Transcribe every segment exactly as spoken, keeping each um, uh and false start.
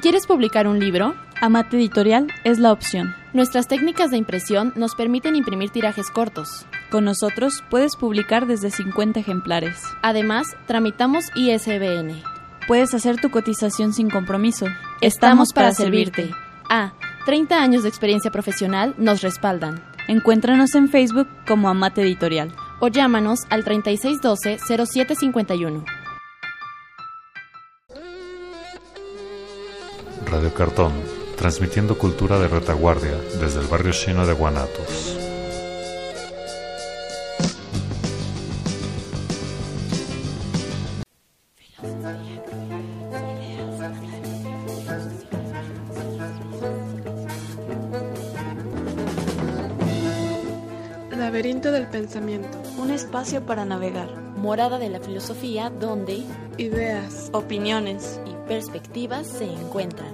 ¿Quieres publicar un libro? Amate Editorial es la opción. Nuestras técnicas de impresión nos permiten imprimir tirajes cortos. Con nosotros puedes publicar desde cincuenta ejemplares. Además, tramitamos I S B N. Puedes hacer tu cotización sin compromiso. Estamos para servirte. Ah, treinta años de experiencia profesional nos respaldan. Encuéntranos en Facebook como Amate Editorial. O llámanos al treinta y seis doce cero siete cincuenta y uno. Radio Cartón, transmitiendo cultura de retaguardia desde el barrio chino de Guanatos. Laberinto del pensamiento. Un espacio para navegar. Morada de la filosofía donde ideas, opiniones y perspectivas se encuentran.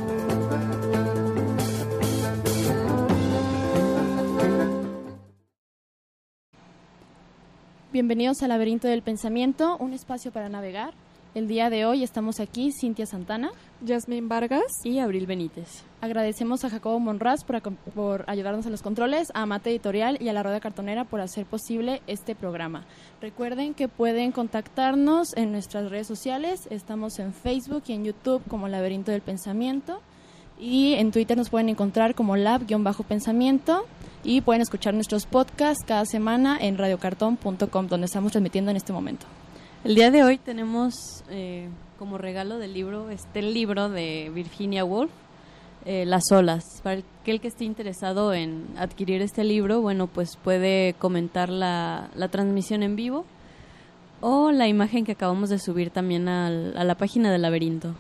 Bienvenidos al Laberinto del Pensamiento, un espacio para navegar. El día de hoy estamos aquí, Cintia Santana, Yasmín Vargas y Abril Benítez. Agradecemos a Jacobo Monraz por, por ayudarnos a los controles, a Amate Editorial y a la Radio Cartonera por hacer posible este programa. Recuerden que pueden contactarnos en nuestras redes sociales. Estamos en Facebook y en YouTube como Laberinto del Pensamiento. Y en Twitter nos pueden encontrar como lab-pensamiento. Y pueden escuchar nuestros podcasts cada semana en radio cartón punto com, donde estamos transmitiendo en este momento. El día de hoy tenemos eh, como regalo del libro, este libro de Virginia Woolf, eh, Las olas. Para aquel que esté interesado en adquirir este libro, bueno, pues puede comentar la, la transmisión en vivo o la imagen que acabamos de subir también al, a la página del Laberinto.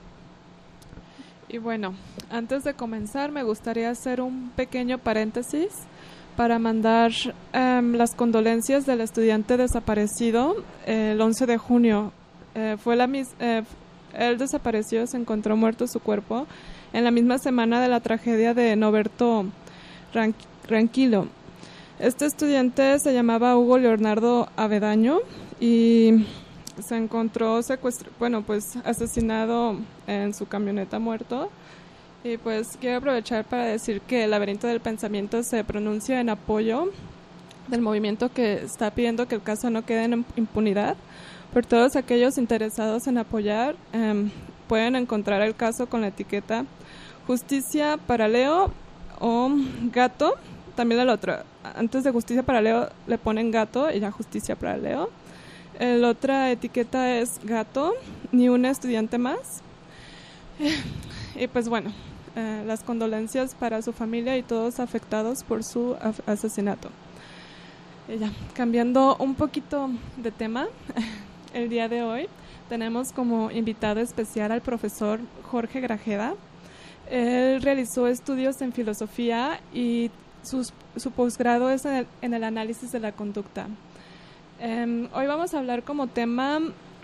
Y bueno, antes de comenzar me gustaría hacer un pequeño paréntesis para mandar um, las condolencias del estudiante desaparecido eh, el once de junio. Eh, fue la mis eh, él desapareció, se encontró muerto su cuerpo en la misma semana de la tragedia de Noberto Ran Ranquilo. Este estudiante se llamaba Hugo Leonardo Avedaño y se encontró secuestro, bueno, pues asesinado en su camioneta, muerto. Y pues quiero aprovechar para decir que el Laberinto del Pensamiento se pronuncia en apoyo del movimiento que está pidiendo que el caso no quede en impunidad. Por todos aquellos interesados en apoyar, eh, pueden encontrar el caso con la etiqueta Justicia para Leo o Gato. También el otro, antes de Justicia para Leo le ponen Gato y ya Justicia para Leo. La otra etiqueta es Gato, ni un estudiante más. Y pues bueno, eh, las condolencias para su familia y todos afectados por su af asesinato. Y ya, cambiando un poquito de tema, el día de hoy tenemos como invitado especial al profesor Jorge Grajeda. Él realizó estudios en filosofía y sus, su posgrado es en el, en el análisis de la conducta. Um, hoy vamos a hablar como tema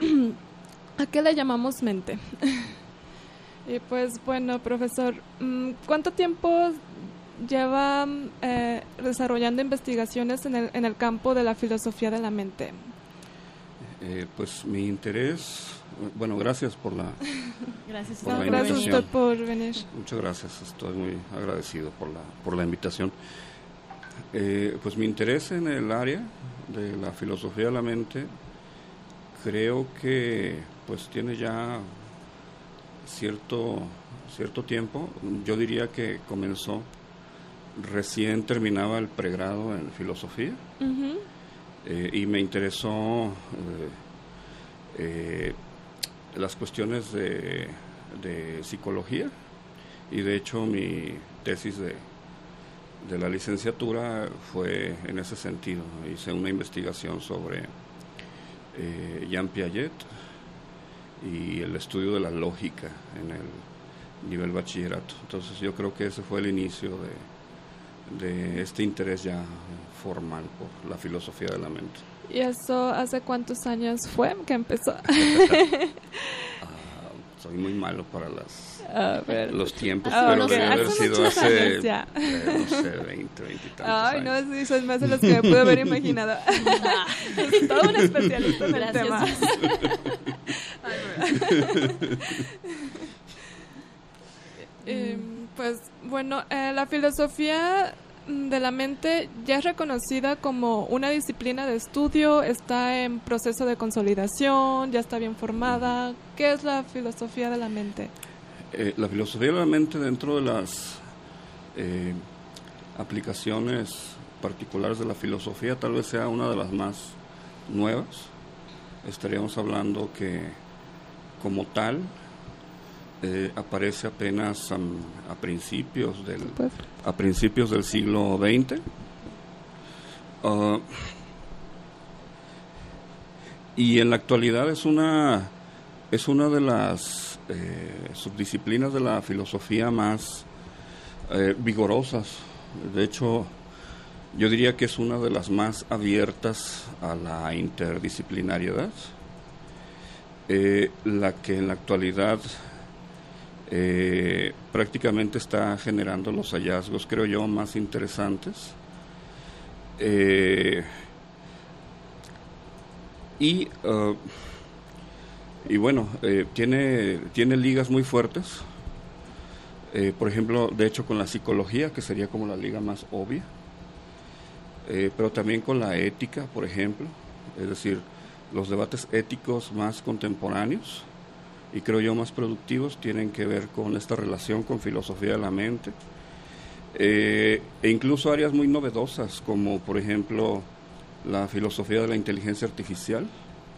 ¿a qué le llamamos mente? Y pues bueno, profesor, ¿cuánto tiempo lleva eh, desarrollando investigaciones en el, en el campo de la filosofía de la mente? Eh, pues mi interés, bueno, gracias por la, gracias, por no, la gracias invitación. usted por venir. Muchas gracias, estoy muy agradecido por la, por la invitación. Eh, pues mi interés en el área de la filosofía de la mente creo que pues tiene ya cierto cierto tiempo. Yo diría que comenzó recién terminaba el pregrado en filosofía. Uh-huh. eh, y me interesó eh, eh, las cuestiones de, de psicología, y de hecho mi tesis de de la licenciatura fue en ese sentido. Hice una investigación sobre eh, Jean Piaget y el estudio de la lógica en el nivel bachillerato. Entonces yo creo que ese fue el inicio de, de este interés ya formal por la filosofía de la mente. ¿Y eso hace cuántos años fue que empezó? ah, soy muy malo para las A ver. los tiempos, Ah, pero no sé, debe haber hace sido muchos hace, años ya. eh, no sé, veinte, veinte y tantos Ay, años. no, sí, son más de los que me pude haber imaginado. Es todo un especialista en el Gracias. tema. Ay, Bueno, eh, la filosofía de la mente ya es reconocida como una disciplina de estudio, está en proceso de consolidación, ya está bien formada. ¿Qué es la filosofía de la mente? Eh, la filosofía de la mente, dentro de las eh, aplicaciones particulares de la filosofía, tal vez sea una de las más nuevas. Estaríamos hablando que como tal eh, aparece apenas a, a principios del a principios del siglo veinte. Uh, y en la actualidad es una es una de las eh, subdisciplinas de la filosofía más eh, vigorosas. De hecho, yo diría que es una de las más abiertas a la interdisciplinariedad, eh, la que en la actualidad eh, prácticamente está generando los hallazgos, creo yo, más interesantes. Eh, y, uh, y bueno, eh, tiene, tiene ligas muy fuertes, eh, por ejemplo, de hecho con la psicología, que sería como la liga más obvia. Eh, pero también con la ética, por ejemplo, es decir, los debates éticos más contemporáneos y creo yo más productivos tienen que ver con esta relación con filosofía de la mente, eh, e incluso áreas muy novedosas como por ejemplo la filosofía de la inteligencia artificial,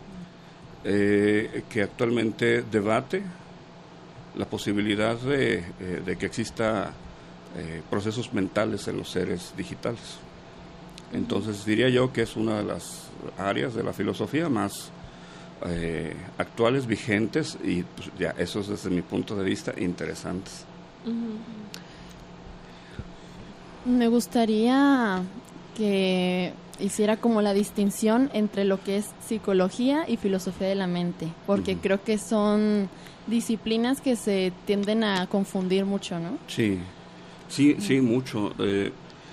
eh, que actualmente debate la posibilidad de, eh, de que exista eh, procesos mentales en los seres digitales. Entonces diría yo que es una de las áreas de la filosofía más eh, actuales, vigentes y pues, ya esos desde mi punto de vista interesantes. Me gustaría que hiciera como la distinción entre lo que es psicología y filosofía de la mente, porque uh-huh. creo que son disciplinas que se tienden a confundir mucho, ¿no? Sí, sí, uh-huh. sí, mucho, eh,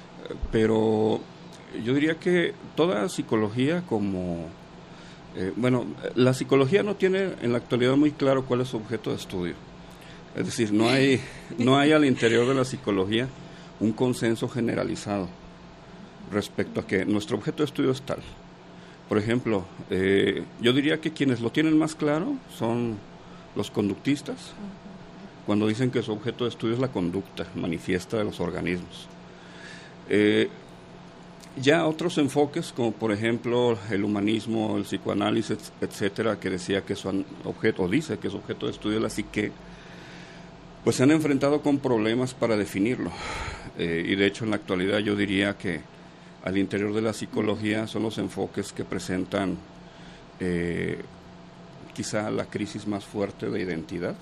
pero yo diría que toda psicología como, eh, bueno, la psicología no tiene en la actualidad muy claro cuál es su objeto de estudio. Es decir, no hay, no hay al interior de la psicología un consenso generalizado respecto a que nuestro objeto de estudio es tal. Por ejemplo, eh, yo diría que quienes lo tienen más claro son los conductistas, cuando dicen que su objeto de estudio es la conducta manifiesta de los organismos. Eh, Ya otros enfoques, como por ejemplo el humanismo, el psicoanálisis, etcétera, que decía que su objeto, o dice que su objeto de estudio es la psique, pues se han enfrentado con problemas para definirlo. Eh, y de hecho en la actualidad yo diría que al interior de la psicología son los enfoques que presentan eh, quizá la crisis más fuerte de identidad.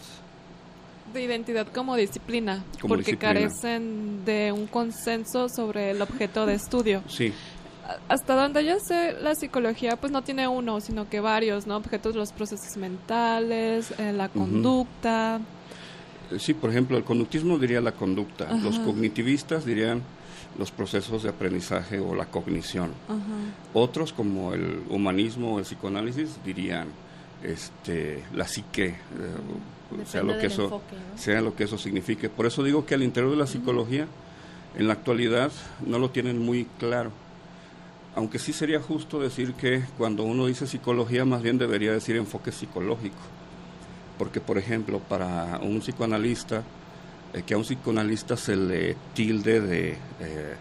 De identidad como disciplina, como porque disciplina. Carecen de un consenso sobre el objeto de estudio. Sí. Hasta donde yo sé, la psicología pues no tiene uno, sino que varios, ¿no? Objetos de los procesos mentales, eh, la conducta. Uh-huh. Sí, por ejemplo, el conductismo diría la conducta, Ajá. Los cognitivistas dirían los procesos de aprendizaje o la cognición. Ajá. Otros, como el humanismo o el psicoanálisis, dirían este, la psique, eh, sea lo que eso enfoque, ¿no? sea lo que eso signifique. Por eso digo que al interior de la psicología, uh-huh. en la actualidad, no lo tienen muy claro. Aunque sí sería justo decir que cuando uno dice psicología, más bien debería decir enfoque psicológico. Porque, por ejemplo, para un psicoanalista, eh, que a un psicoanalista se le tilde de, eh, eh,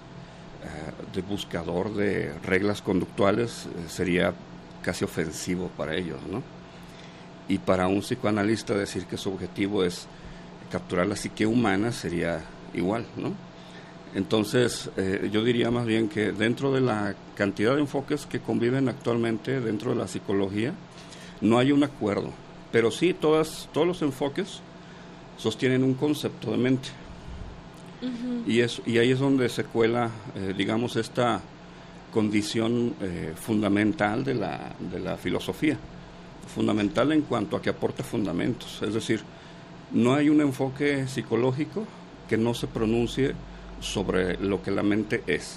de buscador de reglas conductuales, eh, sería casi ofensivo para ellos, ¿no? Y para un psicoanalista decir que su objetivo es capturar la psique humana sería igual, ¿no? Entonces, eh, yo diría más bien que dentro de la cantidad de enfoques que conviven actualmente dentro de la psicología, no hay un acuerdo, pero sí todas, todos los enfoques sostienen un concepto de mente. Uh-huh. Y, es, y ahí es donde se cuela, eh, digamos, esta condición eh, fundamental de la, de la filosofía, fundamental en cuanto a que aporta fundamentos, es decir, no hay un enfoque psicológico que no se pronuncie sobre lo que la mente es,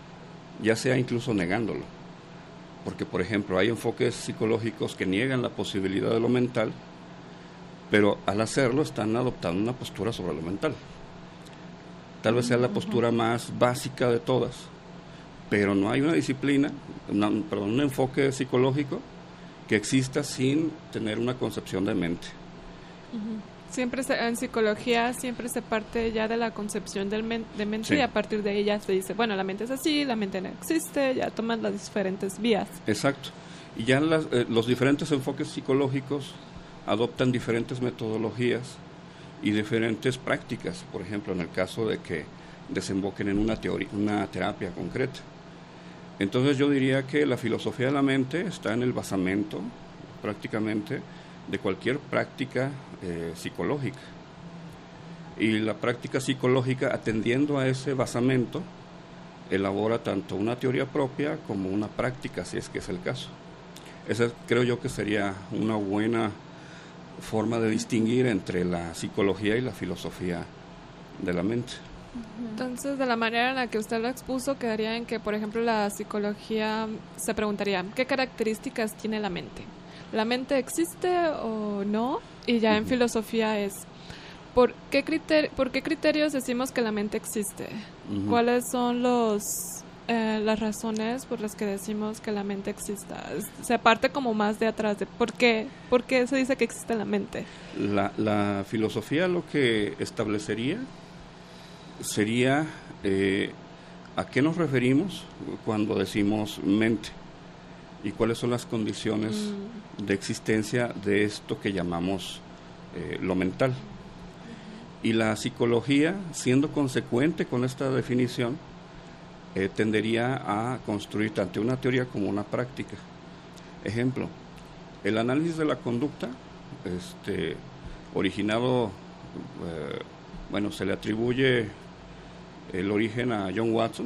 ya sea incluso negándolo, porque por ejemplo hay enfoques psicológicos que niegan la posibilidad de lo mental, pero al hacerlo están adoptando una postura sobre lo mental. Tal vez sea la postura más básica de todas, pero no hay una disciplina, una, perdón, un enfoque psicológico que exista sin tener una concepción de mente. Siempre se, en psicología siempre se parte ya de la concepción del men, de mente sí. Y a partir de ella se dice, bueno, la mente es así, la mente no existe, ya toman las diferentes vías. Exacto. Y ya las, eh, los diferentes enfoques psicológicos adoptan diferentes metodologías y diferentes prácticas, por ejemplo, en el caso de que desemboquen en una teoría, una terapia concreta. Entonces yo diría que la filosofía de la mente está en el basamento, prácticamente, de cualquier práctica eh, psicológica. Y la práctica psicológica, atendiendo a ese basamento, elabora tanto una teoría propia como una práctica, si es que es el caso. Esa creo yo que sería una buena forma de distinguir entre la psicología y la filosofía de la mente. Entonces, de la manera en la que usted lo expuso, quedaría en que, por ejemplo, la psicología se preguntaría, ¿qué características tiene la mente? ¿La mente existe o no? Y ya en filosofía es, ¿por qué, criter- ¿por qué criterios decimos que la mente existe? Uh-huh. ¿Cuáles son los eh, las razones por las que decimos que la mente exista? Se parte como más de atrás, de ¿por qué, ¿por qué se dice que existe la mente? La, la filosofía lo que establecería sería eh, ¿a qué nos referimos cuando decimos mente? ¿Y cuáles son las condiciones mm. de existencia de esto que llamamos eh, lo mental? Y la psicología, siendo consecuente con esta definición, eh, tendería a construir tanto una teoría como una práctica. Ejemplo, el análisis de la conducta, este, originado, eh, bueno, se le atribuye el origen a John Watson,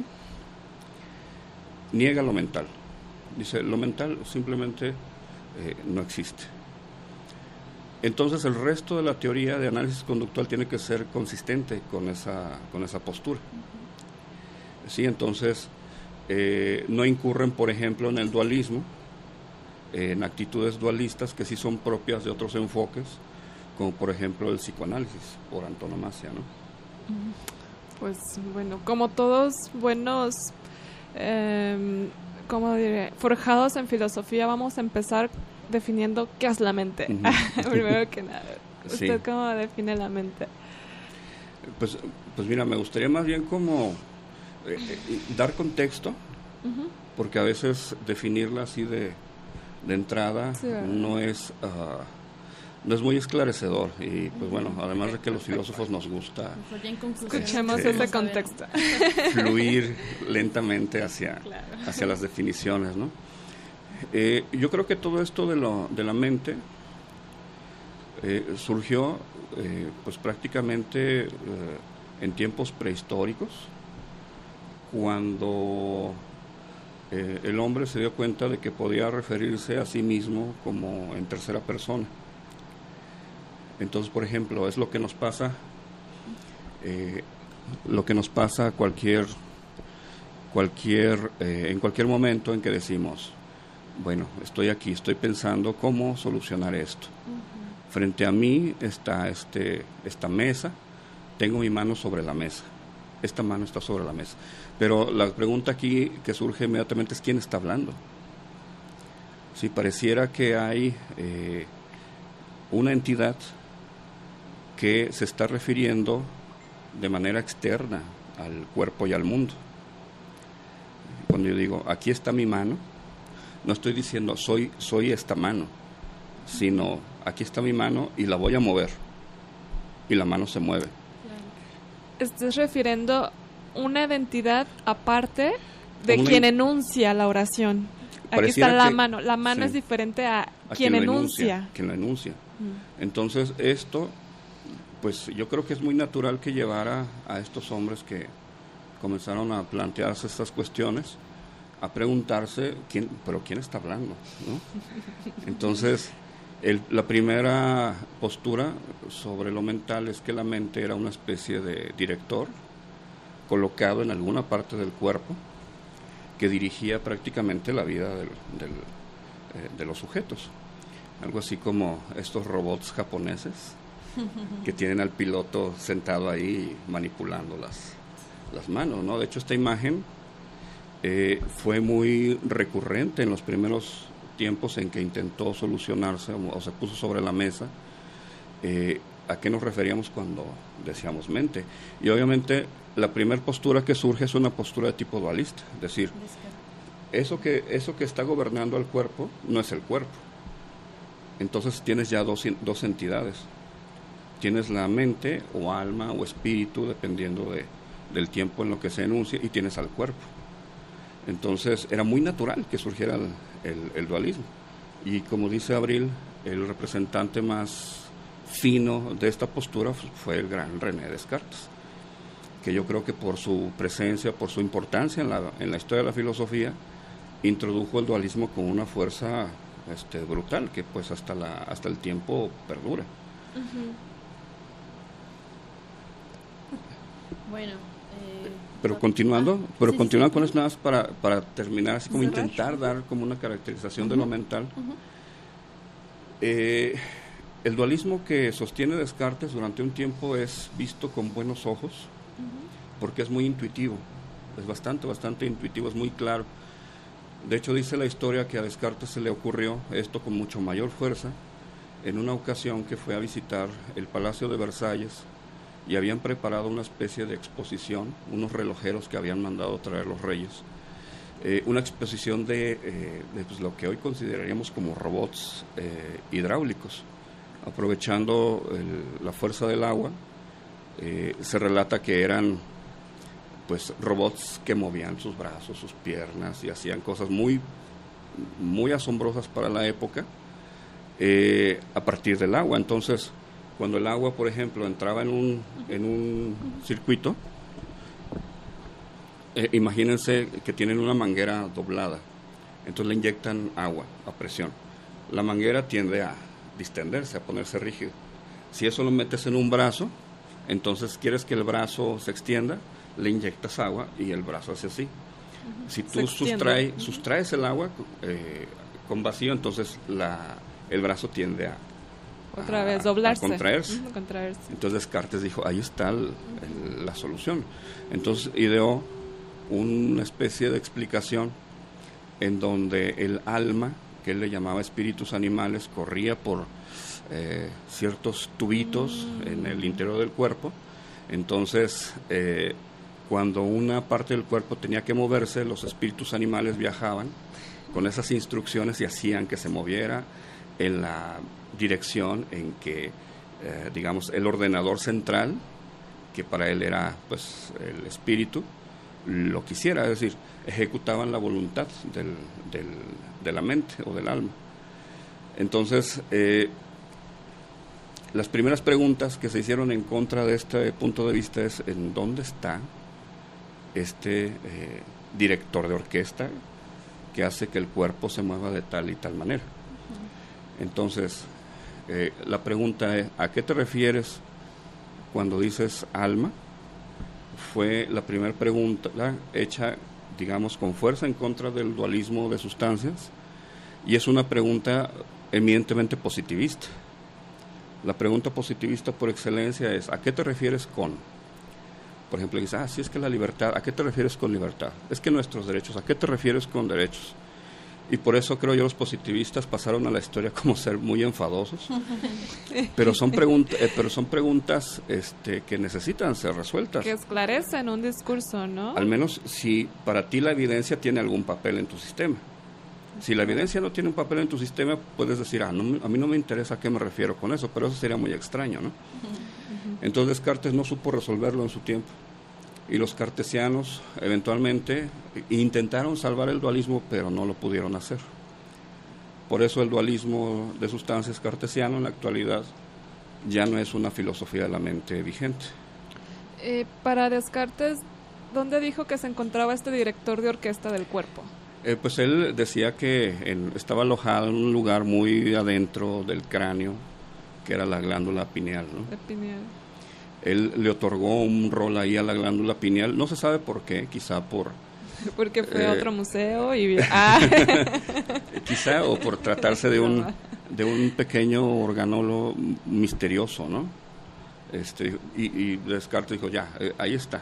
niega lo mental. Dice, lo mental simplemente eh, no existe. Entonces el resto de la teoría de análisis conductual tiene que ser consistente con esa, con esa postura. Sí, entonces eh, no incurren, por ejemplo, en el dualismo, eh, en actitudes dualistas que sí son propias de otros enfoques, como por ejemplo el psicoanálisis, por antonomasia, ¿no? Pues bueno, como todos buenos... Eh, ¿Cómo diré? Forjados en filosofía, vamos a empezar definiendo qué es la mente. Uh-huh. Primero que nada, ¿usted sí. cómo define la mente? Pues, pues mira, me gustaría más bien como eh, dar contexto, uh-huh. porque a veces definirla así de, de entrada sí, no es uh, no es muy esclarecedor y pues bueno, además de que los filósofos nos gusta escuchemos este, ese contexto, fluir lentamente hacia, claro. hacia las definiciones, ¿no? Eh, yo creo que todo esto de, lo, de la mente eh, surgió eh, pues prácticamente eh, en tiempos prehistóricos, cuando eh, el hombre se dio cuenta de que podía referirse a sí mismo como en tercera persona. Entonces, por ejemplo, es lo que nos pasa, eh, lo que nos pasa a cualquier, cualquier, eh, en cualquier momento en que decimos, bueno, estoy aquí, estoy pensando cómo solucionar esto. Uh-huh. Frente a mí está este, esta mesa, tengo mi mano sobre la mesa, esta mano está sobre la mesa. Pero la pregunta aquí que surge inmediatamente es ¿quién está hablando? Si pareciera que hay eh, una entidad que se está refiriendo de manera externa al cuerpo y al mundo. Cuando yo digo, aquí está mi mano, no estoy diciendo soy, soy esta mano, sino aquí está mi mano y la voy a mover, y la mano se mueve. Estás refiriendo una identidad aparte de una quien in... enuncia la oración. Aquí está la que, mano, la mano sí, es diferente a, a quien, quien enuncia. enuncia. Quien lo enuncia. Mm. Entonces esto, pues yo creo que es muy natural que llevara a estos hombres que comenzaron a plantearse estas cuestiones, a preguntarse, ¿quién, pero quién está hablando? ¿No? Entonces, el, la primera postura sobre lo mental es que la mente era una especie de director colocado en alguna parte del cuerpo que dirigía prácticamente la vida del, del, eh, de los sujetos. Algo así como estos robots japoneses que tienen al piloto sentado ahí manipulando las, las manos, ¿no? De hecho, esta imagen eh, fue muy recurrente en los primeros tiempos en que intentó solucionarse o, o se puso sobre la mesa. Eh, ¿A qué nos referíamos cuando decíamos mente? Y obviamente la primera postura que surge es una postura de tipo dualista, es decir, eso que, eso que está gobernando al cuerpo no es el cuerpo. Entonces tienes ya dos, dos entidades. Tienes la mente o alma o espíritu, dependiendo de, del tiempo en lo que se enuncia, y tienes al cuerpo. Entonces era muy natural que surgiera el, el, el dualismo. Y como dice Abril, el representante más fino de esta postura fue el gran René Descartes, que yo creo que por su presencia, por su importancia en la, en la historia de la filosofía, introdujo el dualismo con una fuerza este, brutal, que pues hasta, la, hasta el tiempo perdura. Uh-huh. Bueno, eh, pero continuando, ah, pero sí, continuando sí, con sí. esto nada más para, para terminar, así como Cerrar. intentar dar como una caracterización Uh-huh. de lo mental. Uh-huh. Eh, el dualismo que sostiene Descartes durante un tiempo es visto con buenos ojos, uh-huh, porque es muy intuitivo, es bastante, bastante intuitivo, es muy claro. De hecho, dice la historia que a Descartes se le ocurrió esto con mucho mayor fuerza en una ocasión que fue a visitar el Palacio de Versalles y habían preparado una especie de exposición, unos relojeros que habían mandado traer los reyes, eh, una exposición de, eh, de pues, lo que hoy consideraríamos como robots eh, hidráulicos, aprovechando el, la fuerza del agua. Eh, se relata que eran pues robots que movían sus brazos, sus piernas y hacían cosas muy, muy asombrosas para la época, eh, a partir del agua. Entonces, cuando el agua, por ejemplo, entraba en un, en un circuito, eh, imagínense que tienen una manguera doblada, entonces le inyectan agua a presión. La manguera tiende a distenderse, a ponerse rígido. Si eso lo metes en un brazo, entonces quieres que el brazo se extienda, le inyectas agua y el brazo hace así. Uh-huh. Si tú sustrae, uh-huh. sustraes el agua eh, con vacío, entonces la, el brazo tiende a otra a, vez doblarse, a contraerse. Uh-huh, contraerse. Entonces Descartes dijo, ahí está el, el, la solución. Entonces ideó una especie de explicación en donde el alma, que él le llamaba espíritus animales, corría por eh, ciertos tubitos mm. en el interior del cuerpo. Entonces, eh, cuando una parte del cuerpo tenía que moverse, los espíritus animales viajaban con esas instrucciones y hacían que se moviera en la dirección en que, eh, digamos, el ordenador central, que para él era pues el espíritu, lo quisiera, es decir, ejecutaban la voluntad del, del, de la mente o del alma. Entonces, eh, las primeras preguntas que se hicieron en contra de este punto de vista es ¿en dónde está este eh, director de orquesta que hace que el cuerpo se mueva de tal y tal manera? Uh-huh. Entonces, eh, la pregunta es ¿a qué te refieres cuando dices alma? Fue la primera pregunta hecha, digamos, con fuerza en contra del dualismo de sustancias, y es una pregunta eminentemente positivista. La pregunta positivista por excelencia es ¿a qué te refieres con? Por ejemplo, dices, ah, sí, es que la libertad, ¿a qué te refieres con libertad? Es que nuestros derechos, ¿a qué te refieres con derechos? Y por eso creo yo los positivistas pasaron a la historia como ser muy enfadosos, pero son preguntas, eh, pero son preguntas este, que necesitan ser resueltas. Que esclarecen un discurso, ¿no? Al menos si para ti la evidencia tiene algún papel en tu sistema. Si la evidencia no tiene un papel en tu sistema, puedes decir, ah, no, a mí no me interesa a qué me refiero con eso, pero eso sería muy extraño, ¿no? Uh-huh. Entonces Descartes no supo resolverlo en su tiempo. Y los cartesianos eventualmente intentaron salvar el dualismo, pero no lo pudieron hacer. Por eso el dualismo de sustancias cartesiano en la actualidad ya no es una filosofía de la mente vigente. Eh, para Descartes, ¿dónde dijo que se encontraba este director de orquesta del cuerpo? Eh, pues él decía que en, estaba alojado en un lugar muy adentro del cráneo, que era la glándula pineal, ¿no? La pineal. Él le otorgó un rol ahí a la glándula pineal, no se sabe por qué, quizá por... Porque fue eh, a otro museo y... Ah. Quizá, o por tratarse de un, de un pequeño organolo misterioso, ¿no? Este, y, y Descartes dijo, ya, eh, ahí está,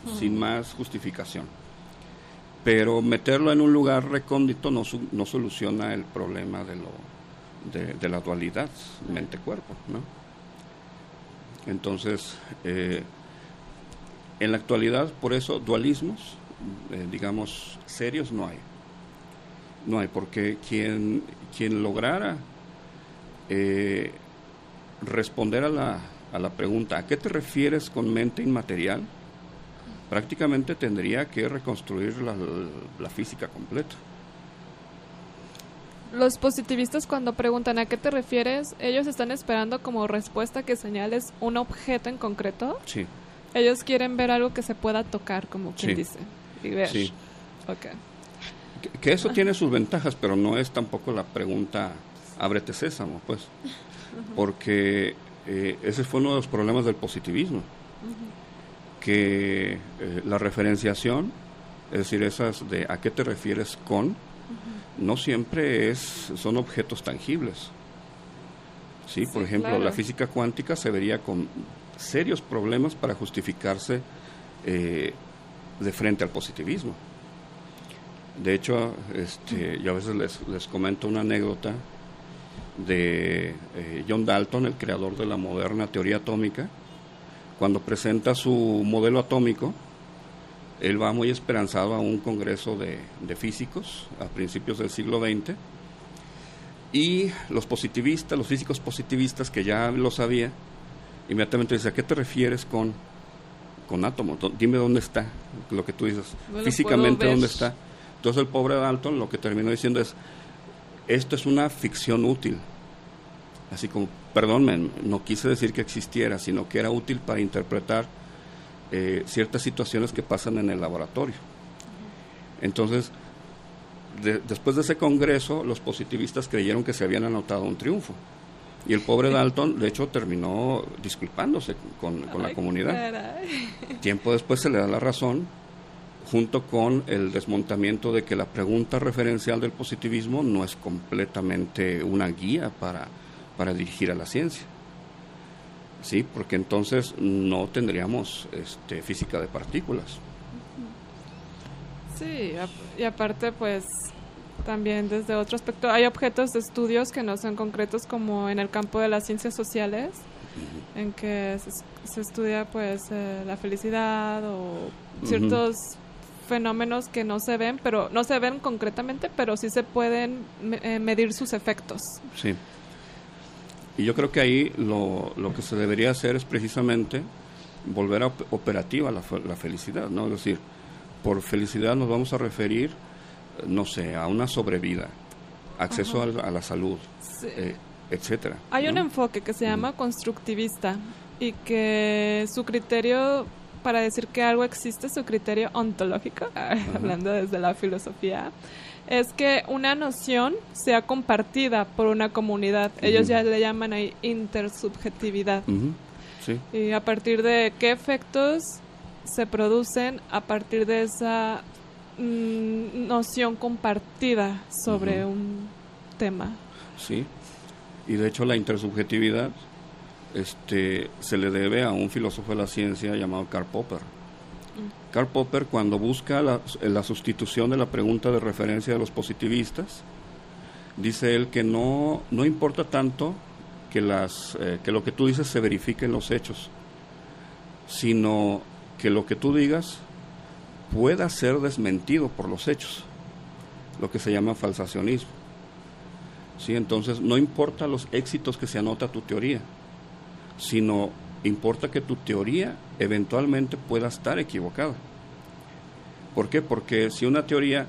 uh-huh. sin más justificación. Pero meterlo en un lugar recóndito no, su, no soluciona el problema de, lo, de, de la dualidad mente-cuerpo, ¿no? Entonces, eh, en la actualidad, por eso, dualismos, eh, digamos, serios no hay. No hay, porque quien, quien lograra eh, responder a la, a la pregunta, ¿a qué te refieres con mente inmaterial?, prácticamente tendría que reconstruir la, la física completa. Los positivistas, cuando preguntan a qué te refieres, ellos están esperando como respuesta que señales un objeto en concreto. Sí. Ellos quieren ver algo que se pueda tocar, como quien sí. dice, y ver. Sí. Okay. Que, que eso tiene sus ventajas, pero no es tampoco la pregunta ábrete sésamo, pues. Uh-huh. Porque eh, ese fue uno de los problemas del positivismo. Uh-huh. Que eh, la referenciación, es decir, esas de a qué te refieres con, uh-huh. no siempre es son objetos tangibles. Sí, sí, por ejemplo, claro. La física cuántica se vería con serios problemas para justificarse eh, de frente al positivismo. De hecho, este, uh-huh. yo a veces les, les comento una anécdota de eh, John Dalton, el creador de la moderna teoría atómica. Cuando presenta su modelo atómico, él va muy esperanzado a un congreso de, de físicos a principios del siglo veinte, y los positivistas, los físicos positivistas que ya lo sabía, inmediatamente dice, ¿a qué te refieres con, con átomos? Dime dónde está, lo que tú dices, no físicamente dónde está. Entonces el pobre Dalton lo que terminó diciendo es, esto es una ficción útil. Así como, perdón, no quise decir que existiera, sino que era útil para interpretar eh, ciertas situaciones que pasan en el laboratorio. Entonces, de, después de ese congreso, los positivistas creyeron que se habían anotado un triunfo. Y el pobre Dalton, de hecho, terminó disculpándose con, con la comunidad. Caray. Tiempo después se le da la razón, junto con el desmontamiento de que la pregunta referencial del positivismo no es completamente una guía para... para dirigir a la ciencia, sí, porque entonces no tendríamos este, física de partículas. Sí, y aparte pues también desde otro aspecto hay objetos de estudios que no son concretos, como en el campo de las ciencias sociales, uh-huh. en que se, se estudia pues eh, la felicidad o ciertos uh-huh. fenómenos que no se ven, pero no se ven concretamente, pero sí se pueden me, eh, medir sus efectos. Sí. Y yo creo que ahí lo, lo que se debería hacer es precisamente volver a op- operativa la, la felicidad, ¿no? Es decir, por felicidad nos vamos a referir, no sé, a una sobrevida, acceso a, a la salud, sí. eh, etcétera. Hay ¿no? un enfoque que se llama mm. constructivista, y que su criterio para decir que algo existe, su criterio ontológico, hablando desde la filosofía, es que una noción sea compartida por una comunidad. Uh-huh. Ellos ya le llaman ahí intersubjetividad. Uh-huh. Sí. Y a partir de qué efectos se producen a partir de esa mm, noción compartida sobre uh-huh. un tema. Sí, y de hecho la intersubjetividad este, se le debe a un filósofo de la ciencia llamado Karl Popper. Karl Popper, cuando busca la, la sustitución de la pregunta de referencia de los positivistas, dice él que no, no importa tanto que, las, eh, que lo que tú dices se verifique en los hechos, sino que lo que tú digas pueda ser desmentido por los hechos, lo que se llama falsacionismo. ¿Sí? Entonces, no importa los éxitos que se anota tu teoría, sino importa que tu teoría eventualmente pueda estar equivocada. ¿Por qué? Porque si una teoría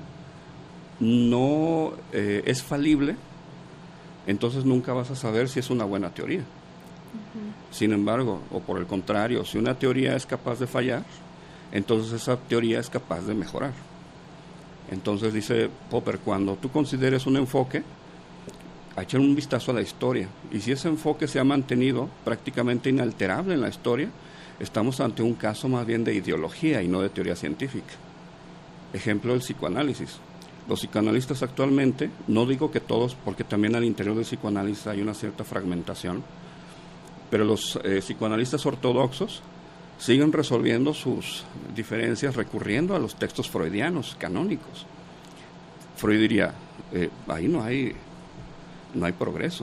no eh, es falible, entonces nunca vas a saber si es una buena teoría. Uh-huh. Sin embargo, o por el contrario, si una teoría es capaz de fallar, entonces esa teoría es capaz de mejorar. Entonces dice Popper, cuando tú consideres un enfoque, a echar un vistazo a la historia, y si ese enfoque se ha mantenido prácticamente inalterable en la historia, estamos ante un caso más bien de ideología y no de teoría científica. Ejemplo, el psicoanálisis. Los psicoanalistas actualmente, no digo que todos, porque también al interior del psicoanálisis hay una cierta fragmentación, pero los eh, psicoanalistas ortodoxos siguen resolviendo sus diferencias recurriendo a los textos freudianos canónicos. Freud diría, eh, ahí no hay, no hay progreso.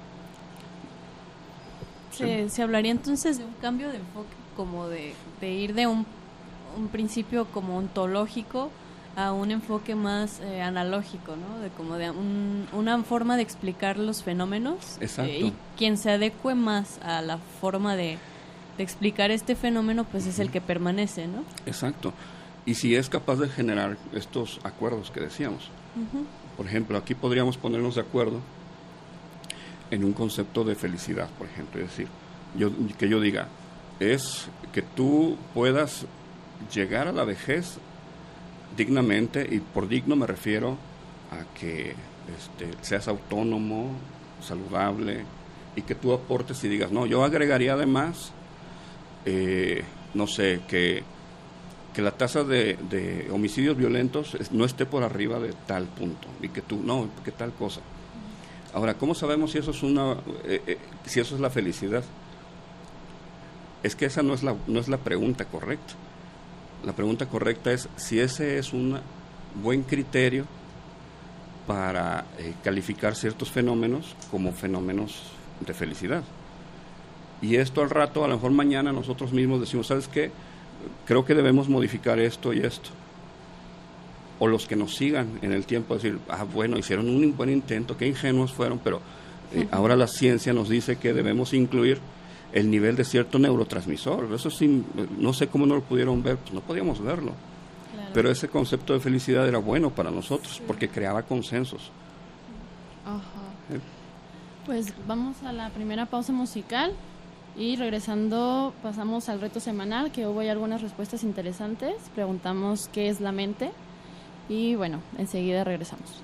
Se, se hablaría entonces de un cambio de enfoque, como de, de ir de un, un principio como ontológico a un enfoque más eh, analógico, ¿no? De como de un, una forma de explicar los fenómenos. Exacto. Eh, y quien se adecue más a la forma de, de explicar este fenómeno, pues es el que permanece, ¿no? Exacto. Y si es capaz de generar estos acuerdos que decíamos. Uh-huh. Por ejemplo, aquí podríamos ponernos de acuerdo en un concepto de felicidad, por ejemplo, es decir, yo, que yo diga, es que tú puedas llegar a la vejez dignamente, y por digno me refiero a que este, seas autónomo, saludable, y que tú aportes y digas, no, yo agregaría además, eh, no sé, que, que la tasa de, de homicidios violentos no esté por arriba de tal punto, y que tú, no, que tal cosa. Ahora, ¿cómo sabemos si eso es una, eh, eh, si eso es la felicidad? Es que esa no es la, no es la pregunta correcta. La pregunta correcta es si ese es un buen criterio para eh, calificar ciertos fenómenos como fenómenos de felicidad. Y esto al rato, a lo mejor mañana nosotros mismos decimos, ¿sabes qué? Creo que debemos modificar esto y esto. O los que nos sigan en el tiempo, decir, ah, bueno, hicieron un buen intento, qué ingenuos fueron, pero eh, uh-huh. ahora la ciencia nos dice que debemos incluir el nivel de cierto neurotransmisor. Eso sí, no sé cómo no lo pudieron ver, pues no podíamos verlo. Claro. Pero ese concepto de felicidad era bueno para nosotros, sí. porque creaba consensos. Ajá. ¿Eh? Pues vamos a la primera pausa musical y regresando pasamos al reto semanal, que hubo ya algunas respuestas interesantes. Preguntamos qué es la mente y bueno, enseguida regresamos.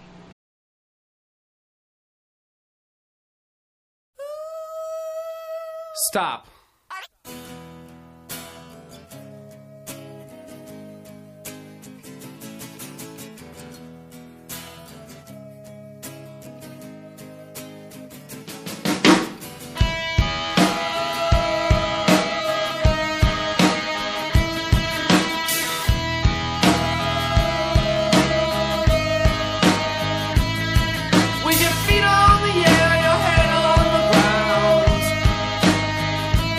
Stop. With your feet on the air, your head on the ground.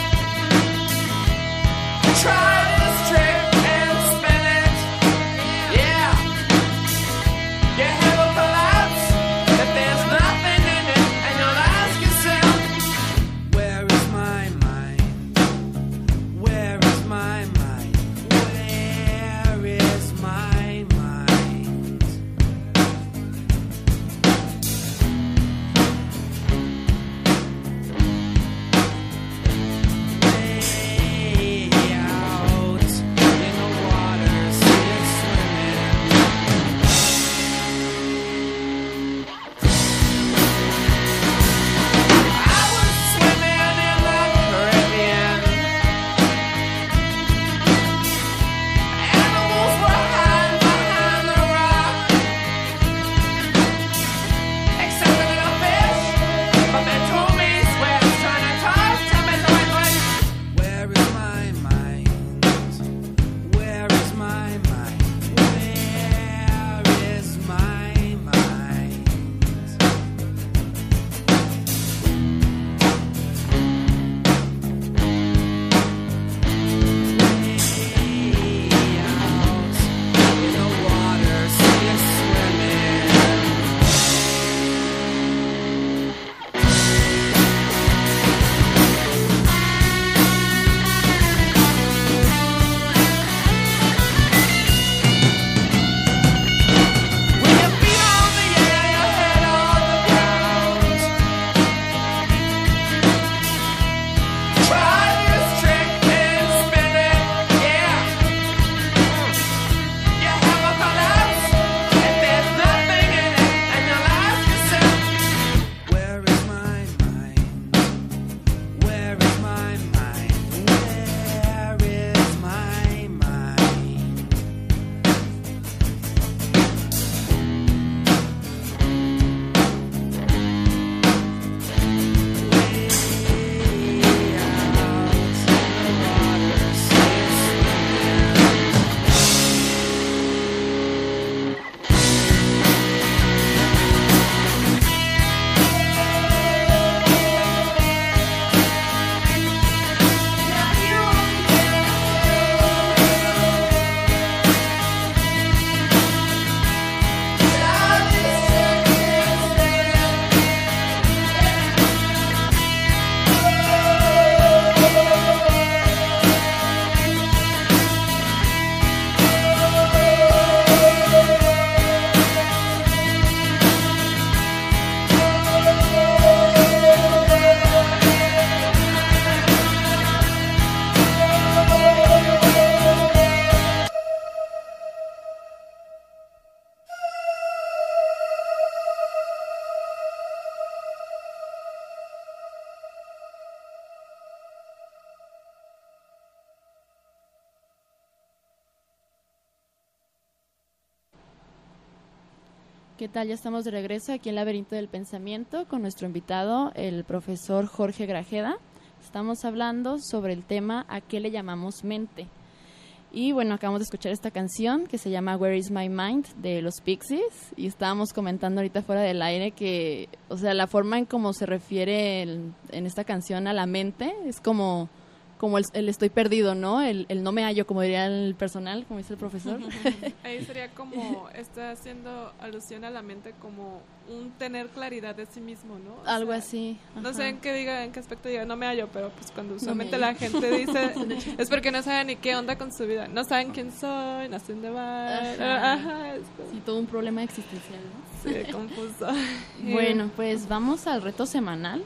¿Qué tal? Ya estamos de regreso aquí en Laberinto del Pensamiento con nuestro invitado, el profesor Jorge Grajeda. Estamos hablando sobre el tema ¿a qué le llamamos mente? Y bueno, acabamos de escuchar esta canción que se llama Where is my mind de los Pixies, y estábamos comentando ahorita fuera del aire que, o sea, la forma en cómo se refiere el, en esta canción a la mente es como... como el, el estoy perdido, ¿no? El, el no me hallo, como diría el personal, como dice el profesor. Ahí sería como, está haciendo alusión a la mente como un tener claridad de sí mismo, ¿no? O Algo sea, así. Ajá. No sé en qué diga, en qué aspecto diga, no me hallo, pero pues cuando usualmente no la gente dice, es porque no saben ni qué onda con su vida. No saben quién soy, no sé dónde va. Ajá. Ajá, es como... Sí, todo un problema existencial, ¿no? Sí, confuso. Bueno, pues vamos al reto semanal.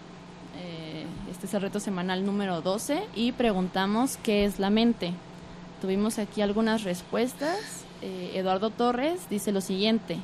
Este es el reto semanal número doce y preguntamos ¿qué es la mente? Tuvimos aquí algunas respuestas. Eh, Eduardo Torres dice lo siguiente: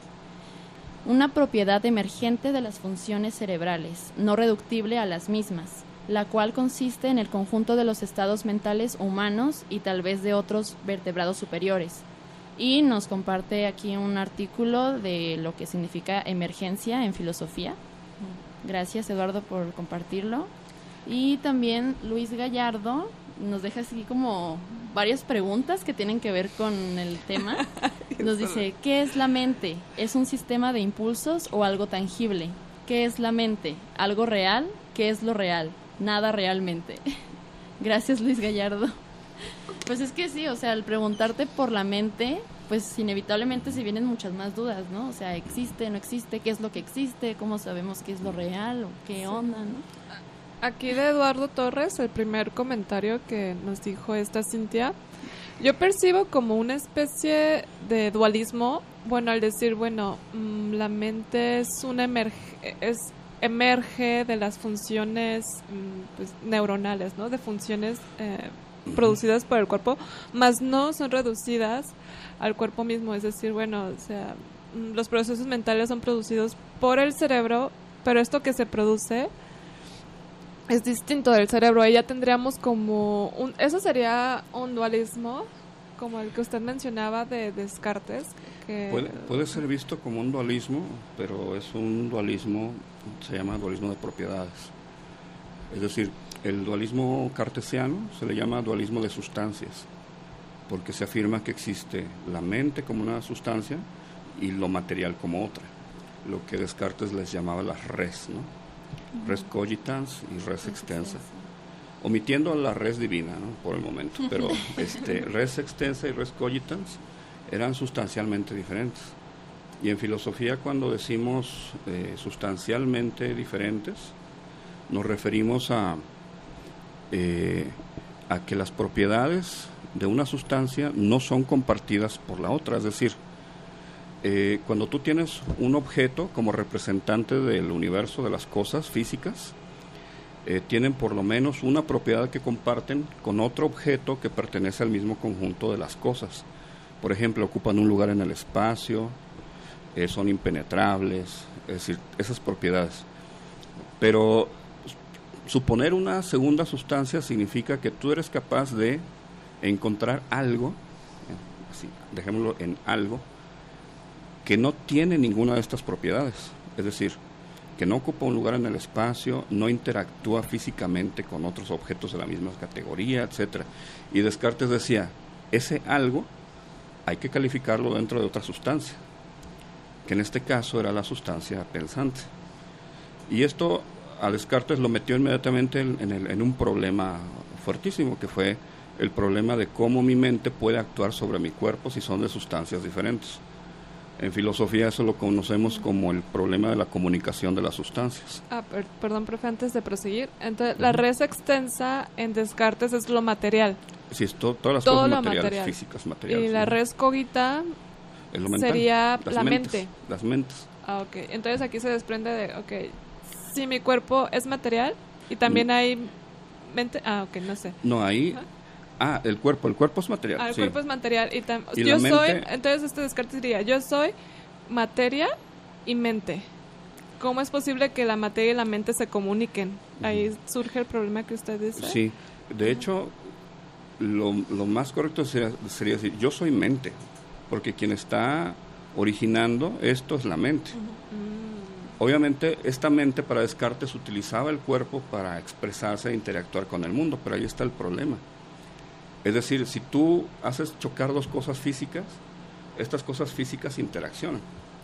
una propiedad emergente de las funciones cerebrales, no reductible a las mismas, la cual consiste en el conjunto de los estados mentales humanos y tal vez de otros vertebrados superiores. Y nos comparte aquí un artículo de lo que significa emergencia en filosofía. Gracias, Eduardo, por compartirlo. Y también Luis Gallardo nos deja así como varias preguntas que tienen que ver con el tema. Nos dice, ¿qué es la mente? ¿Es un sistema de impulsos o algo tangible? ¿Qué es la mente? ¿Algo real? ¿Qué es lo real? Nada realmente. Gracias, Luis Gallardo. Pues es que sí, o sea, al preguntarte por la mente, pues inevitablemente se vienen muchas más dudas, ¿no? O sea, ¿existe, no existe? ¿Qué es lo que existe? ¿Cómo sabemos qué es lo real o qué onda, no? Aquí de Eduardo Torres, el primer comentario que nos dijo esta Cintia, yo percibo como una especie de dualismo, bueno, al decir, bueno, mmm, la mente es una emerge, es, emerge de las funciones mmm, pues, neuronales, ¿no? De funciones eh, producidas por el cuerpo, más no son reducidas al cuerpo mismo, es decir, bueno, o sea, mmm, los procesos mentales son producidos por el cerebro, pero esto que se produce es distinto del cerebro. Ahí ya tendríamos como un, eso sería un dualismo como el que usted mencionaba de Descartes, que puede, puede ser visto como un dualismo, pero es un dualismo, se llama dualismo de propiedades. Es decir, el dualismo cartesiano se le llama dualismo de sustancias, porque se afirma que existe la mente como una sustancia y lo material como otra, lo que Descartes les llamaba las res, ¿no? Res cogitans y res extensa, omitiendo la res divina, ¿no? Por el momento, pero este, res extensa y res cogitans eran sustancialmente diferentes. Y en filosofía, cuando decimos eh, sustancialmente diferentes, nos referimos a, eh, a que las propiedades de una sustancia no son compartidas por la otra, es decir, Eh, cuando tú tienes un objeto como representante del universo de las cosas físicas, eh, tienen por lo menos una propiedad que comparten con otro objeto que pertenece al mismo conjunto de las cosas. Por ejemplo, ocupan un lugar en el espacio, eh, son impenetrables, es decir, esas propiedades. Pero suponer una segunda sustancia significa que tú eres capaz de encontrar algo, eh, así, dejémoslo en algo, que no tiene ninguna de estas propiedades, es decir, que no ocupa un lugar en el espacio, no interactúa físicamente con otros objetos de la misma categoría, etcétera. Y Descartes decía, ese algo hay que calificarlo dentro de otra sustancia, que en este caso era la sustancia pensante. Y esto a Descartes lo metió inmediatamente en, en, el, en un problema fuertísimo, que fue el problema de cómo mi mente puede actuar sobre mi cuerpo si son de sustancias diferentes. En filosofía eso lo conocemos como el problema de la comunicación de las sustancias. Ah, per, perdón, profe, antes de proseguir. Entonces, uh-huh. La res extensa en Descartes es lo material. Sí, es to, todas las Todo cosas lo materiales, material. físicas, materiales. Y la ¿no? res cogita es lo mental, sería las la mentes, mente. Las mentes. Ah, ok. Entonces aquí se desprende de, ok, si mi cuerpo es material y también mm. hay mente, ah, ok, no sé. No, ahí... ¿Ah? Ah, el cuerpo, el cuerpo es material. Ah, el sí. cuerpo es material. Y, tam- ¿Y yo la soy, mente? entonces este Descartes diría, yo soy materia y mente. ¿Cómo es posible que la materia y la mente se comuniquen? Uh-huh. Ahí surge el problema que usted dice. Sí, de hecho, lo, lo más correcto sería, sería decir, yo soy mente, porque quien está originando esto es la mente. Uh-huh. Obviamente, esta mente para Descartes utilizaba el cuerpo para expresarse e interactuar con el mundo, pero ahí está el problema. Es decir, si tú haces chocar dos cosas físicas, estas cosas físicas interaccionan.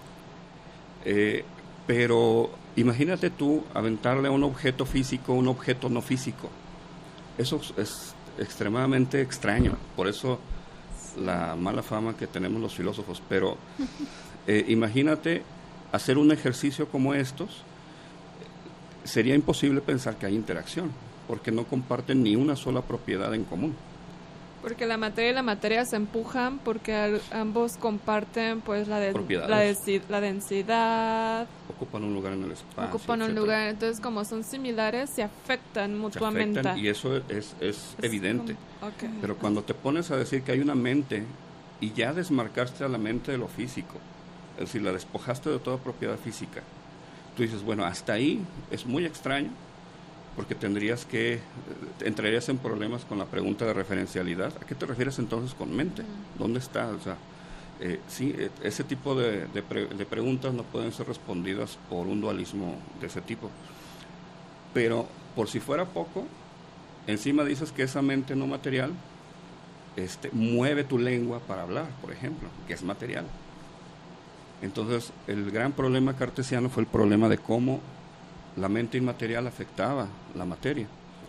Eh, pero imagínate tú aventarle a un objeto físico un objeto no físico. Eso es extremadamente extraño, por eso la mala fama que tenemos los filósofos. Pero eh, imagínate hacer un ejercicio como estos, sería imposible pensar que hay interacción, porque no comparten ni una sola propiedad en común. Porque la materia y la materia se empujan porque al, ambos comparten pues la, de, la, de, la densidad. Ocupan un lugar en el espacio. Ocupan un lugar, entonces como son similares se afectan mutuamente. Se afectan y eso es, es, es evidente. Como, okay. Pero cuando te pones a decir que hay una mente y ya desmarcaste a la mente de lo físico, es decir, la despojaste de toda propiedad física, tú dices, bueno, hasta ahí es muy extraño, porque tendrías que, entrarías en problemas con la pregunta de referencialidad. ¿A qué te refieres entonces con mente? ¿Dónde está? O sea, eh, sí, eh, ese tipo de, de, pre, de preguntas no pueden ser respondidas por un dualismo de ese tipo. Pero, por si fuera poco, encima dices que esa mente no material este, mueve tu lengua para hablar, por ejemplo, que es material. Entonces, el gran problema cartesiano fue el problema de cómo la mente inmaterial afectaba la materia.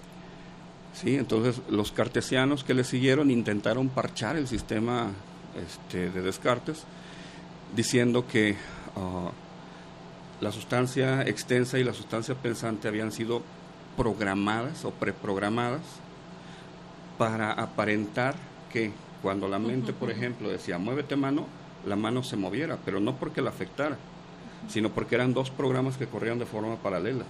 Sí, entonces los cartesianos que le siguieron intentaron parchar el sistema este, de Descartes, diciendo que uh, la sustancia extensa y la sustancia pensante habían sido programadas o preprogramadas para aparentar que cuando la mente, por ejemplo, decía muévete mano, la mano se moviera, pero no porque la afectara, sino porque eran dos programas que corrían de forma paralela.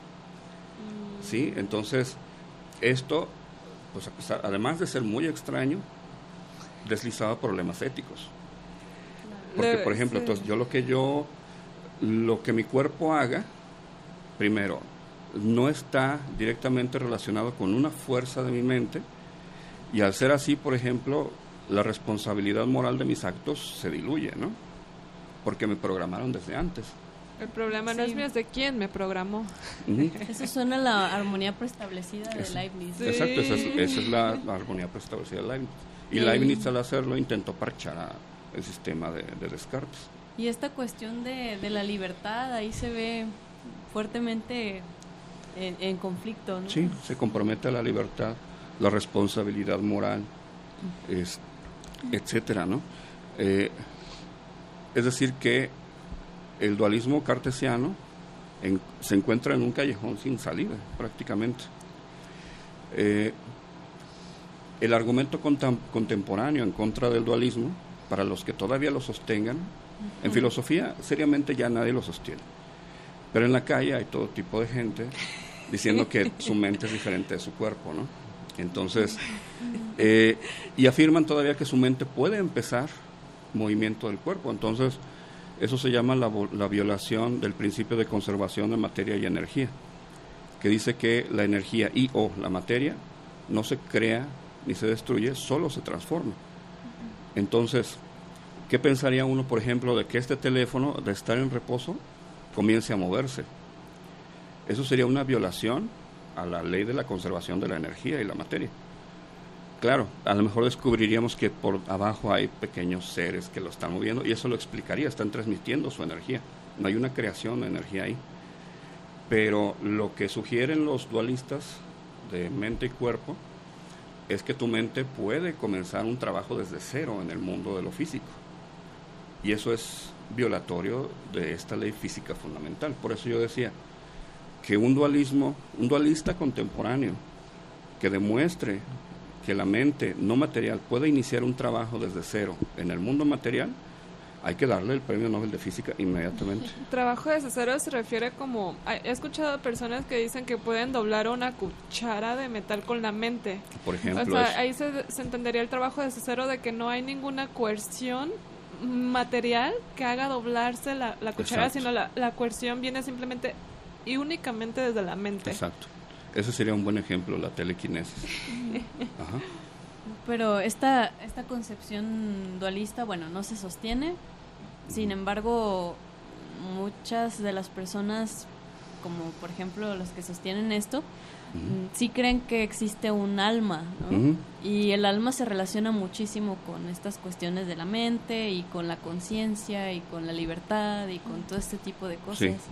¿Sí? Entonces, esto, pues a pesar, además de ser muy extraño, deslizaba problemas éticos. Porque, por ejemplo, entonces yo lo que yo, lo que mi cuerpo haga, primero, no está directamente relacionado con una fuerza de mi mente, y al ser así, por ejemplo, la responsabilidad moral de mis actos se diluye, ¿no? Porque me programaron desde antes. El problema sí. no es mío, es de quién me programó. Uh-huh. Eso suena a la armonía preestablecida de Leibniz. Sí. Exacto, esa es, esa es la, la armonía preestablecida de Leibniz. Y sí. Leibniz al hacerlo intentó parchar a el sistema de, de Descartes. Y esta cuestión de, de la libertad ahí se ve fuertemente en, en conflicto, ¿no? Sí, se compromete a la libertad, la responsabilidad moral, es, etcétera, ¿no? Eh, Es decir, que el dualismo cartesiano en, se encuentra en un callejón sin salida, prácticamente. Eh, el argumento contem- contemporáneo en contra del dualismo, para los que todavía lo sostengan, uh-huh. en filosofía seriamente ya nadie lo sostiene. Pero en la calle hay todo tipo de gente diciendo que su mente es diferente de su cuerpo, ¿no? Entonces, eh, y afirman todavía que su mente puede empezar movimiento del cuerpo. Entonces eso se llama la, la violación del principio de conservación de materia y energía, que dice que la energía y o la materia no se crea ni se destruye, solo se transforma. Entonces, ¿qué pensaría uno, por ejemplo, de que este teléfono, de estar en reposo, comience a moverse? Eso sería una violación a la ley de la conservación de la energía y la materia. Claro, a lo mejor descubriríamos que por abajo hay pequeños seres que lo están moviendo, y eso lo explicaría, están transmitiendo su energía. No hay una creación de energía ahí. Pero lo que sugieren los dualistas de mente y cuerpo es que tu mente puede comenzar un trabajo desde cero en el mundo de lo físico. Y eso es violatorio de esta ley física fundamental. Por eso yo decía que un dualismo, un dualista contemporáneo que demuestre que la mente no material puede iniciar un trabajo desde cero en el mundo material, hay que darle el premio Nobel de Física inmediatamente. Trabajo desde cero se refiere como, he escuchado personas que dicen que pueden doblar una cuchara de metal con la mente. Por ejemplo, o sea, ahí se, se entendería el trabajo desde cero de que no hay ninguna coerción material que haga doblarse la, la cuchara, Exacto. sino la, la coerción viene simplemente y únicamente desde la mente. Exacto. Ese sería un buen ejemplo, la telequinesis. Ajá. Pero esta esta concepción dualista, bueno, no se sostiene Sin embargo, muchas de las personas, como por ejemplo los que sostienen esto, uh-huh. sí creen que existe un alma, ¿no? Uh-huh. Y el alma se relaciona muchísimo con estas cuestiones de la mente y con la conciencia y con la libertad y con todo este tipo de cosas. Sí.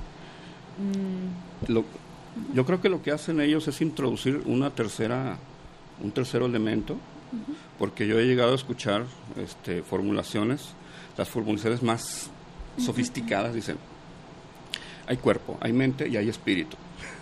Mm. Lo, yo creo que lo que hacen ellos es introducir una tercera, un tercer elemento, uh-huh. porque yo he llegado a escuchar este, formulaciones, las formulaciones más uh-huh. sofisticadas dicen, hay cuerpo, hay mente y hay espíritu.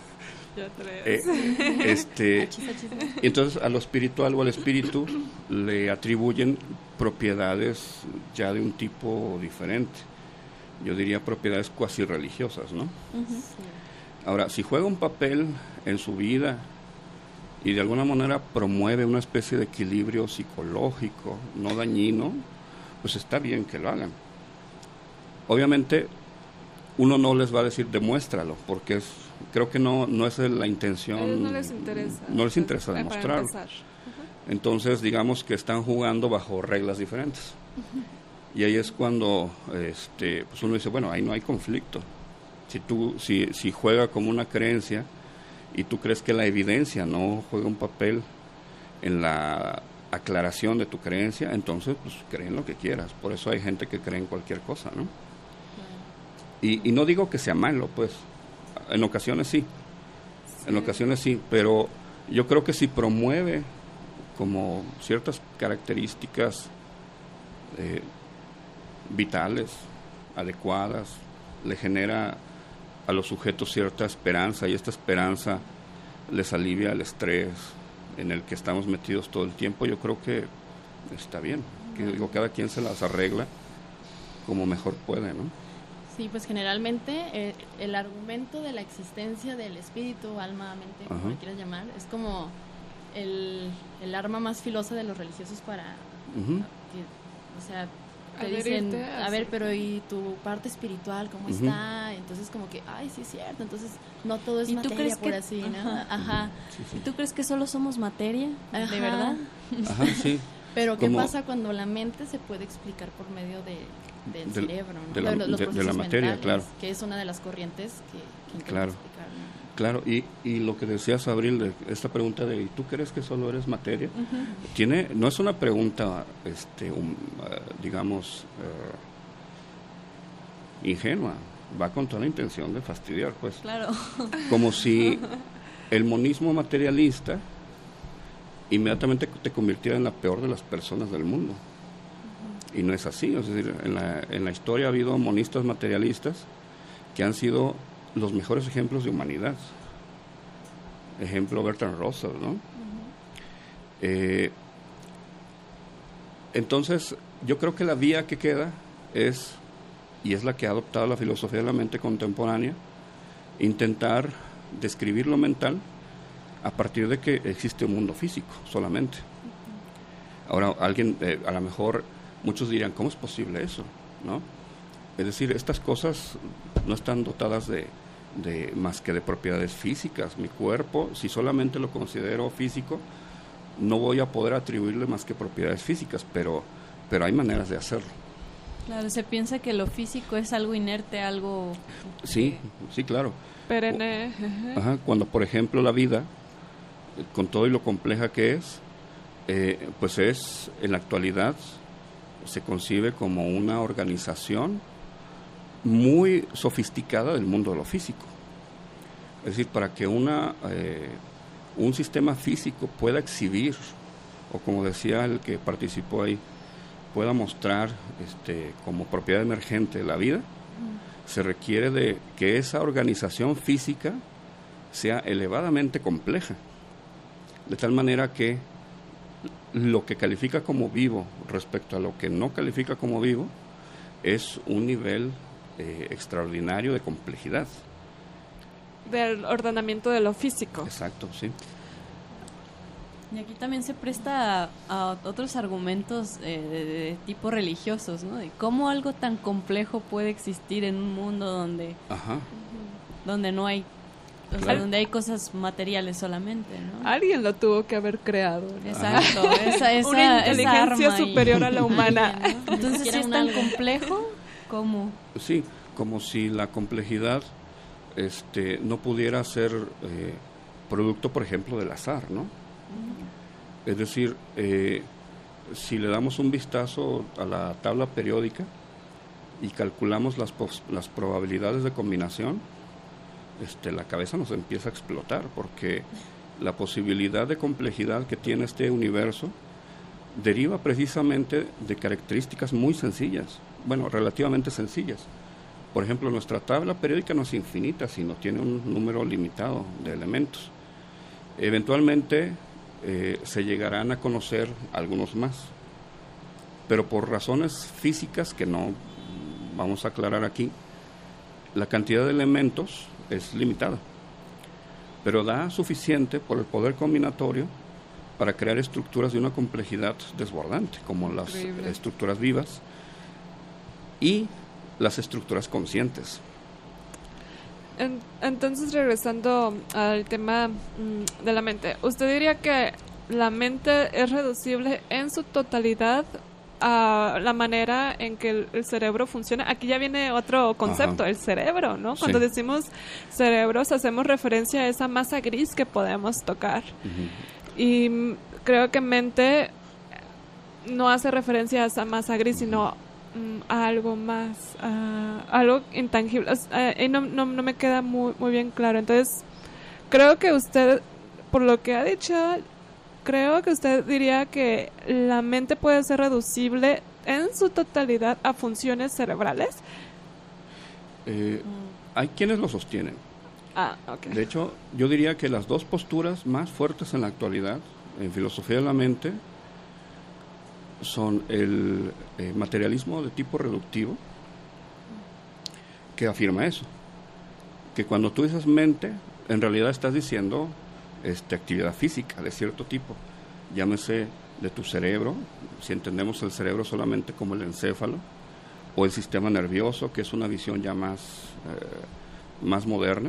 Eh, este, y entonces a lo espiritual o al espíritu le atribuyen propiedades ya de un tipo diferente. Yo diría propiedades cuasi religiosas, ¿no? Uh-huh. Ahora, si juega un papel en su vida y de alguna manera promueve una especie de equilibrio psicológico, no dañino, pues está bien que lo hagan. Obviamente, uno no les va a decir demuéstralo, porque es, creo que no, no es la intención. A ellos no les interesa. No les interesa demostrarlo. Uh-huh. Entonces, digamos que están jugando bajo reglas diferentes. Uh-huh. Y ahí es cuando este, pues uno dice, bueno, ahí no hay conflicto. Si tú si, si juega como una creencia y tú crees que la evidencia no juega un papel en la aclaración de tu creencia, entonces pues cree en lo que quieras. Por eso hay gente que cree en cualquier cosa, ¿no? Y, y no digo que sea malo, pues, en ocasiones sí, sí, en ocasiones sí, pero yo creo que si promueve como ciertas características eh, vitales, adecuadas, le genera a los sujetos cierta esperanza y esta esperanza les alivia el estrés en el que estamos metidos todo el tiempo, yo creo que está bien, que digo, cada quien se las arregla como mejor puede, ¿no? Sí, pues generalmente eh, el argumento de la existencia del espíritu, alma, mente, como le quieras llamar, es como el, el arma más filosa de los religiosos para, uh-huh. que, o sea, te dicen, a ver, pero ¿y tu parte espiritual cómo uh-huh. está? Entonces como que, ay, sí es cierto, entonces no todo es materia, crees por que, así, ¿no? Ajá. ajá. Sí, sí. ¿Y tú crees que solo somos materia? Ajá. ¿De verdad? Ajá, sí. Pero ¿qué como... pasa cuando la mente se puede explicar por medio de, del de, cerebro, ¿no? De la, los, los de, de la materia, mentales, claro. Que es una de las corrientes que, que intenta claro. explicar, ¿no? Claro, y, y lo que decías, Abril, de esta pregunta de ¿y tú crees que solo eres materia? Uh-huh. Tiene, no es una pregunta, este, un, uh, digamos, uh, ingenua, va con toda la intención de fastidiar, pues. Claro. Como si el monismo materialista inmediatamente te convirtiera en la peor de las personas del mundo. Uh-huh. Y no es así, es decir, en la, en la historia ha habido monistas materialistas que han sido los mejores ejemplos de humanidad. Ejemplo Bertrand Russell, ¿no? Uh-huh. Eh, entonces, yo creo que la vía que queda es, y es la que ha adoptado la filosofía de la mente contemporánea, intentar describir lo mental a partir de que existe un mundo físico solamente. Uh-huh. Ahora, alguien, eh, a lo mejor, muchos dirían, ¿cómo es posible eso? ¿No? Es decir, estas cosas no están dotadas de, de más que de propiedades físicas. Mi cuerpo, si solamente lo considero físico, no voy a poder atribuirle más que propiedades físicas, pero, pero hay maneras de hacerlo. Claro, se piensa que lo físico es algo inerte, algo... Sí, sí, claro. Perenne. Ajá, cuando, por ejemplo, la vida, con todo y lo compleja que es, eh, pues es, en la actualidad, se concibe como una organización muy sofisticada del mundo de lo físico. Es decir, para que una eh, un sistema físico pueda exhibir, o como decía el que participó ahí, pueda mostrar este, como propiedad emergente la vida, mm. se requiere de que esa organización física sea elevadamente compleja, de tal manera que lo que califica como vivo respecto a lo que no califica como vivo es un nivel eh, extraordinario de complejidad. Del ordenamiento de lo físico. Exacto, sí. Y aquí también se presta a, a otros argumentos eh, de, de tipo religiosos, ¿no? De cómo algo tan complejo puede existir en un mundo donde, Ajá. donde no hay, o claro. sea, donde hay cosas materiales solamente, ¿no? Alguien lo tuvo que haber creado, ¿no? Exacto, esa, esa, una inteligencia esa arma superior y, a la humana. Alguien, ¿no? Entonces, si es tan complejo, ¿Cómo? Sí, como si la complejidad este, no pudiera ser eh, producto, por ejemplo, del azar, ¿no? Uh-huh. Es decir, eh, si le damos un vistazo a la tabla periódica y calculamos las, pos- las probabilidades de combinación, este, la cabeza nos empieza a explotar, porque la posibilidad de complejidad que tiene este universo deriva precisamente de características muy sencillas, bueno, relativamente sencillas. Por ejemplo, nuestra tabla periódica no es infinita, sino tiene un número limitado de elementos. Eventualmente eh, se llegarán a conocer algunos más, pero por razones físicas que no vamos a aclarar aquí, la cantidad de elementos es limitada, pero da suficiente por el poder combinatorio para crear estructuras de una complejidad desbordante, como las Increíble. estructuras vivas y las estructuras conscientes. En, entonces, regresando al tema mmm, de la mente, ¿usted diría que la mente es reducible en su totalidad a la manera en que el, el cerebro funciona? Aquí ya viene otro concepto, Ajá. el cerebro, ¿no? Cuando sí. decimos cerebros, hacemos referencia a esa masa gris que podemos tocar. Uh-huh. Y creo que mente no hace referencia a esa masa gris, sino a algo más, a algo intangible. Uh, no, no, no me queda muy, muy bien claro. Entonces, creo que usted, por lo que ha dicho, creo que usted diría que la mente puede ser reducible en su totalidad a funciones cerebrales. Eh, mm. Hay quienes lo sostienen. Ah, okay. De hecho, yo diría que las dos posturas más fuertes en la actualidad, en filosofía de la mente, son el eh, materialismo de tipo reductivo, que afirma eso, que cuando tú dices mente, en realidad estás diciendo este, actividad física de cierto tipo, llámese de tu cerebro, si entendemos el cerebro solamente como el encéfalo, o el sistema nervioso, que es una visión ya más, eh, más moderna,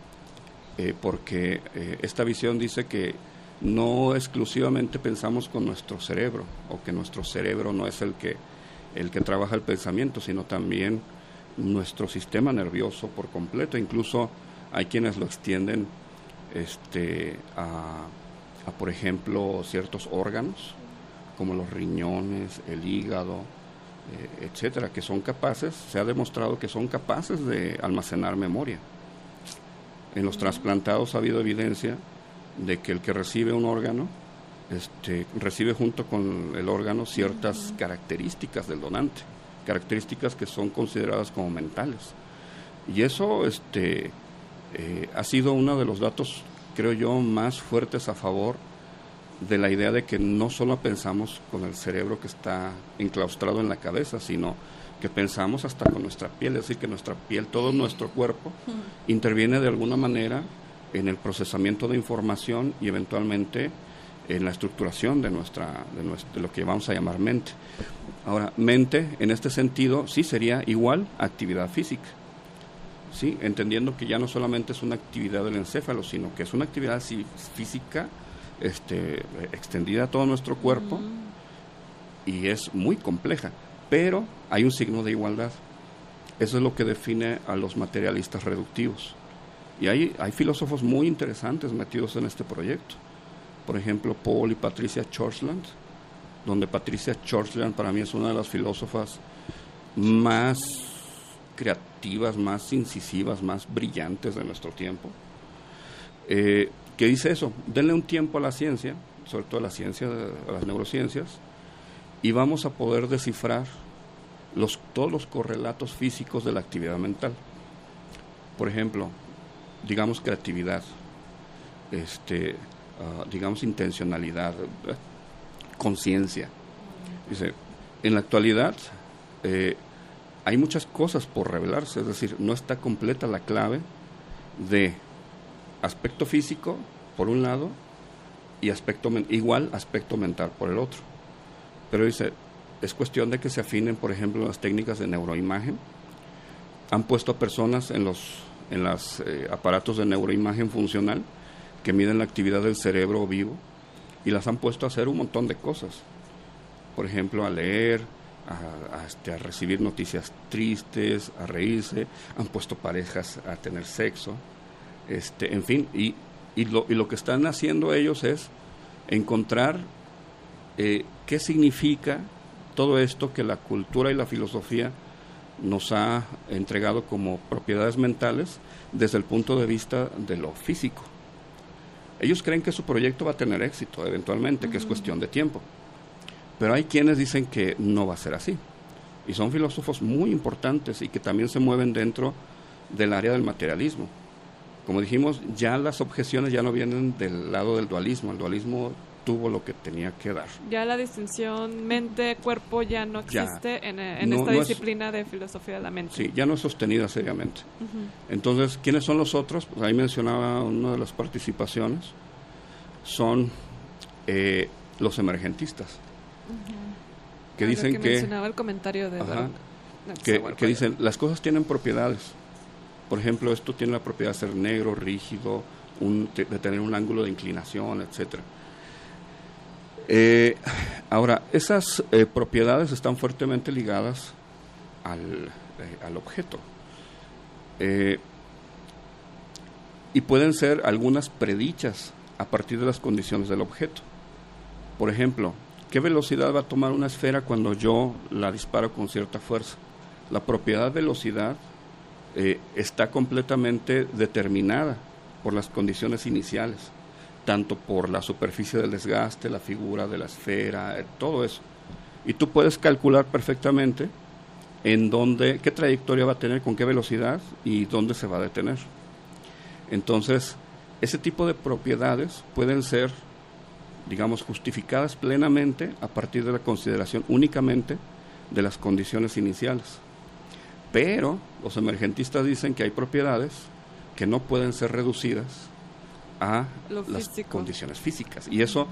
eh, porque eh, esta visión dice que no exclusivamente pensamos con nuestro cerebro, o que nuestro cerebro no es el que, el que trabaja el pensamiento, sino también nuestro sistema nervioso por completo. Incluso hay quienes lo extienden este, a, a, por ejemplo, ciertos órganos, como los riñones, el hígado, eh, etcétera, que son capaces, se ha demostrado que son capaces de almacenar memoria. En los trasplantados ha habido evidencia de que el que recibe un órgano este, recibe junto con el órgano ciertas uh-huh. características del donante, características que son consideradas como mentales. Y eso este, eh, ha sido uno de los datos, creo yo, más fuertes a favor de la idea de que no solo pensamos con el cerebro que está enclaustrado en la cabeza, sino que pensamos hasta con nuestra piel, es decir, que nuestra piel, todo nuestro cuerpo, uh-huh. interviene de alguna manera en el procesamiento de información y eventualmente en la estructuración de nuestra, de nuestra, de lo que vamos a llamar mente. Ahora, mente en este sentido sí sería igual a actividad física, sí, entendiendo que ya no solamente es una actividad del encéfalo, sino que es una actividad sí, física este, extendida a todo nuestro cuerpo mm. y es muy compleja, pero hay un signo de igualdad. Eso es lo que define a los materialistas reductivos. Y hay, hay filósofos muy interesantes metidos en este proyecto. Por ejemplo, Paul y Patricia Churchland, donde Patricia Churchland para mí es una de las filósofas más creativas, más incisivas, más brillantes de nuestro tiempo, eh, que dice eso: denle un tiempo a la ciencia, sobre todo a la ciencia, a las neurociencias, y vamos a poder descifrar los, todos los correlatos físicos de la actividad mental. Por ejemplo, digamos creatividad, este, uh, digamos intencionalidad, ¿eh? conciencia. Dice, en la actualidad eh, hay muchas cosas por revelarse, es decir, no está completa la clave de aspecto físico por un lado y aspecto igual aspecto mental por el otro. Pero dice, es cuestión de que se afinen, por ejemplo, las técnicas de neuroimagen. Han puesto a personas en los en los eh, aparatos de neuroimagen funcional que miden la actividad del cerebro vivo y las han puesto a hacer un montón de cosas. Por ejemplo, a leer, a, a, este, a recibir noticias tristes, a reírse, han puesto parejas a tener sexo, este, en fin, y, y, lo, y lo que están haciendo ellos es encontrar eh, qué significa todo esto que la cultura y la filosofía nos ha entregado como propiedades mentales desde el punto de vista de lo físico. Ellos creen que su proyecto va a tener éxito eventualmente, uh-huh. que es cuestión de tiempo. Pero hay quienes dicen que no va a ser así. Y son filósofos muy importantes y que también se mueven dentro del área del materialismo. Como dijimos, ya las objeciones ya no vienen del lado del dualismo. El dualismo tuvo lo que tenía que dar. Ya la distinción mente-cuerpo ya no existe ya, en, en no, esta no disciplina es, de filosofía de la mente. Sí, ya no es sostenida seriamente. Uh-huh. Entonces, ¿quiénes son los otros? Pues ahí mencionaba una de las participaciones. Son eh, los emergentistas. Uh-huh. Que ah, dicen que, que mencionaba el comentario de ajá, que, que dicen las cosas tienen propiedades. Por ejemplo, esto tiene la propiedad de ser negro, rígido, un, de tener un ángulo de inclinación, etcétera. Eh, ahora, esas eh, propiedades están fuertemente ligadas al, eh, al objeto eh, y pueden ser algunas predichas a partir de las condiciones del objeto. Por ejemplo, ¿qué velocidad va a tomar una esfera cuando yo la disparo con cierta fuerza? La propiedad velocidad eh, está completamente determinada por las condiciones iniciales, tanto por la superficie del desgaste, la figura de la esfera, eh, todo eso. Y tú puedes calcular perfectamente en dónde, qué trayectoria va a tener, con qué velocidad y dónde se va a detener. Entonces, ese tipo de propiedades pueden ser, digamos, justificadas plenamente a partir de la consideración únicamente de las condiciones iniciales. Pero los emergentistas dicen que hay propiedades que no pueden ser reducidas a las condiciones físicas. Y eso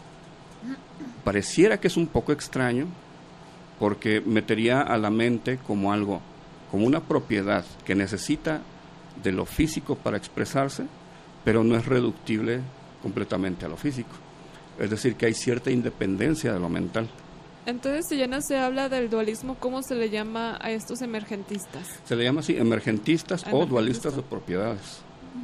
pareciera que es un poco extraño, porque metería a la mente como algo, como una propiedad que necesita de lo físico para expresarse, pero no es reductible completamente a lo físico. Es decir, que hay cierta independencia de lo mental. Entonces, si ya no se habla del dualismo, ¿cómo se le llama a estos emergentistas? Se le llama así, emergentistas, emergentistas. o dualistas de propiedades.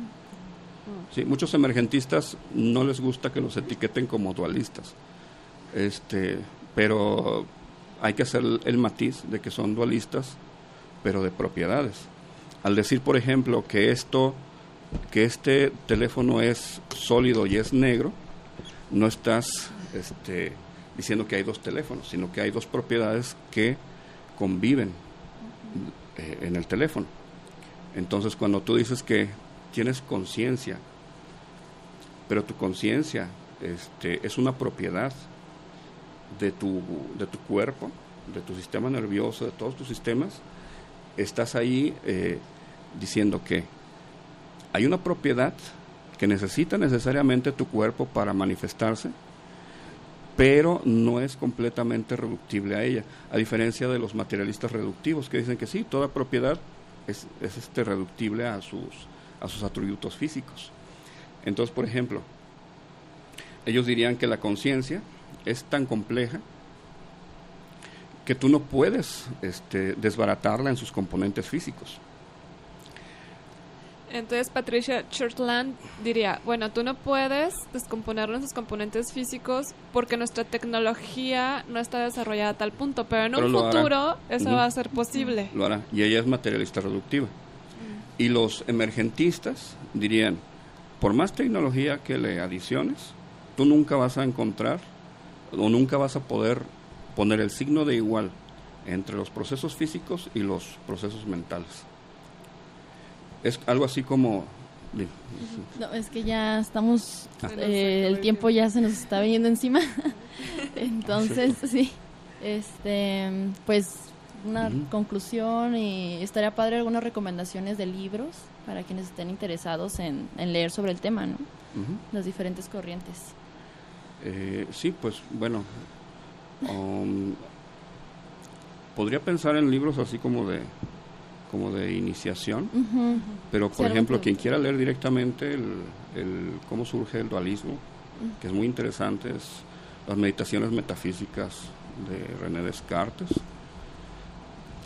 Sí, muchos emergentistas no les gusta que los etiqueten como dualistas, este, pero hay que hacer el matiz de que son dualistas, pero de propiedades. Al decir, por ejemplo, que esto, que este teléfono es sólido y es negro, no estás este, diciendo que hay dos teléfonos, sino que hay dos propiedades que conviven eh, en el teléfono. Entonces, cuando tú dices que tienes conciencia, pero tu conciencia este, es una propiedad de tu, de tu cuerpo, de tu sistema nervioso, de todos tus sistemas, estás ahí eh, diciendo que hay una propiedad que necesita necesariamente tu cuerpo para manifestarse, pero no es completamente reductible a ella, a diferencia de los materialistas reductivos que dicen que sí, toda propiedad es, es este, reductible a sus, a sus atributos físicos. Entonces, por ejemplo, ellos dirían que la conciencia es tan compleja que tú no puedes este, desbaratarla en sus componentes físicos. Entonces Patricia Churchland diría, bueno, tú no puedes descomponer nuestros componentes físicos porque nuestra tecnología no está desarrollada a tal punto, pero en pero un futuro hará. eso uh-huh. va a ser posible. Lo hará, y ella es materialista reductiva. Uh-huh. Y los emergentistas dirían, por más tecnología que le adiciones, tú nunca vas a encontrar o nunca vas a poder poner el signo de igual entre los procesos físicos y los procesos mentales. Es algo así como... No, es que ya estamos... Ah. Eh, el tiempo ya se nos está viniendo encima. Entonces, sí. Este, pues, una uh-huh. conclusión, y estaría padre algunas recomendaciones de libros para quienes estén interesados en, en leer sobre el tema, ¿no? Uh-huh. Las diferentes corrientes. Eh, sí, pues, bueno... Um, podría pensar en libros así como de como de iniciación, uh-huh. pero por sí, ejemplo quien quiera leer directamente el, el cómo surge el dualismo, uh-huh. que es muy interesante, es las meditaciones metafísicas de René Descartes,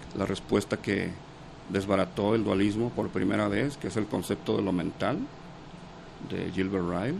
la respuesta que desbarató el dualismo por primera vez, que es el concepto de lo mental, de Gilbert Ryle.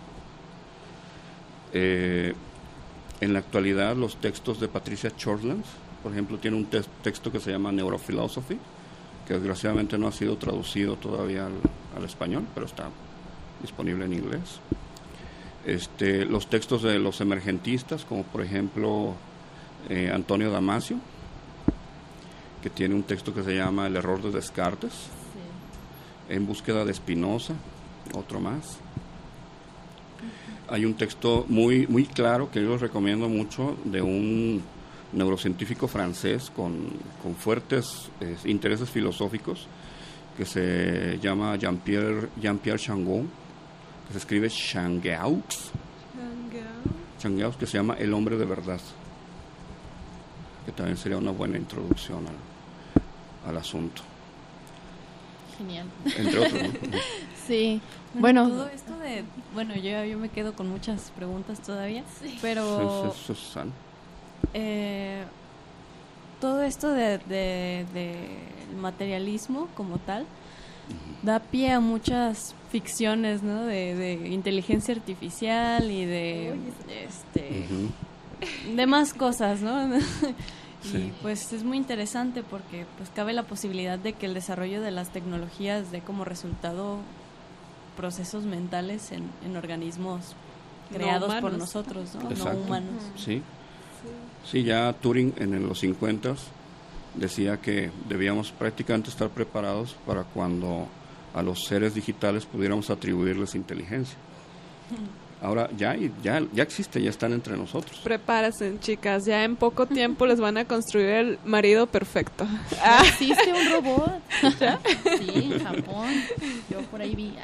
Eh, en la actualidad, los textos de Patricia Churchland, por ejemplo, tiene un te- texto que se llama Neurophilosophy, que desgraciadamente no ha sido traducido todavía al, al español, pero está disponible en inglés. Este, los textos de los emergentistas, como por ejemplo eh, Antonio Damasio, que tiene un texto que se llama El error de Descartes, sí. En búsqueda de Spinoza, otro más. Uh-huh. Hay un texto muy, muy claro que yo les recomiendo mucho, de un neurocientífico francés con, con fuertes eh, intereses filosóficos, que se llama Jean-Pierre, Jean-Pierre Changeux, que se escribe Changeux, Changeux, que se llama El hombre de verdad, que también sería una buena introducción al, al asunto. Genial. Entre otros, ¿no? Sí. Bueno, Bueno, todo esto de, bueno, yo, yo me quedo con muchas preguntas todavía, sí. pero Eso es sano. Eh, todo esto de, de, de materialismo como tal uh-huh. da pie a muchas ficciones, ¿no? De, de inteligencia artificial y de este uh-huh. de más cosas, ¿no? Y sí. pues es muy interesante porque pues cabe la posibilidad de que el desarrollo de las tecnologías dé como resultado procesos mentales en, en organismos creados no por nosotros, ¿no? Exacto. No humanos. Sí. Sí, ya Turing en los cincuenta decía que debíamos prácticamente estar preparados para cuando a los seres digitales pudiéramos atribuirles inteligencia. Ahora ya, ya, ya existe, ya están entre nosotros. Prepárense, chicas, ya en poco tiempo les van a construir el marido perfecto. ¿Ya existe un robot? ¿Ya? Sí, en Japón. Yo por ahí vi.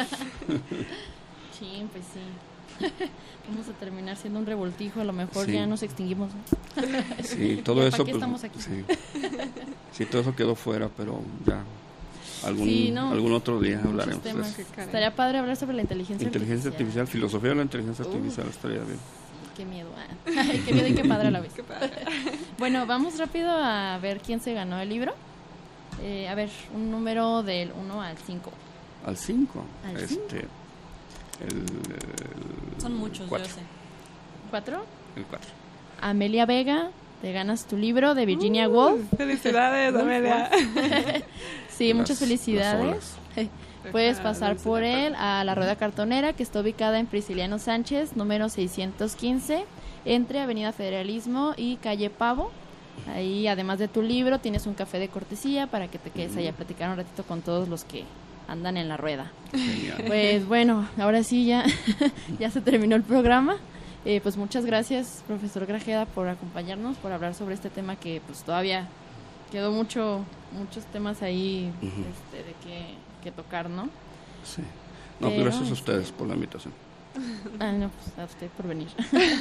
Sí, pues sí. Vamos a terminar siendo un revoltijo, a lo mejor sí. ya nos extinguimos. Sí, todo eso. ¿Para qué pues, estamos aquí? Sí. Sí, todo eso quedó fuera, pero ya algún sí, no, algún otro día hablaremos. Estaría padre hablar sobre la inteligencia, inteligencia artificial. artificial, filosofía de la inteligencia artificial, uh, estaría bien. Sí, qué miedo. Ay, qué miedo y qué padre a la vez. Bueno, vamos rápido a ver quién se ganó el libro. Eh, a ver, un número del uno al cinco. Al cinco. Al este cinco. El, el Son muchos, cuatro. yo sé. ¿Cuatro? El cuatro. Amelia Vega, te ganas tu libro de Virginia uh, Woolf. Felicidades, Amelia. Sí, las, muchas felicidades. Puedes pasar por él a la Rueda Cartonera, que está ubicada en Prisciliano Sánchez, número seiscientos quince, entre Avenida Federalismo y Calle Pavo. Ahí, además de tu libro, tienes un café de cortesía para que te quedes allá a platicar un ratito con todos los que andan en la rueda. Genial. Pues bueno, ahora sí ya, ya se terminó el programa. Eh, pues muchas gracias, profesor Grajeda, por acompañarnos, por hablar sobre este tema que pues todavía quedó mucho muchos temas ahí uh-huh. este, de que, que tocar, ¿no? Sí. No, pero, gracias a ustedes por la invitación. Ah, no, pues a usted por venir.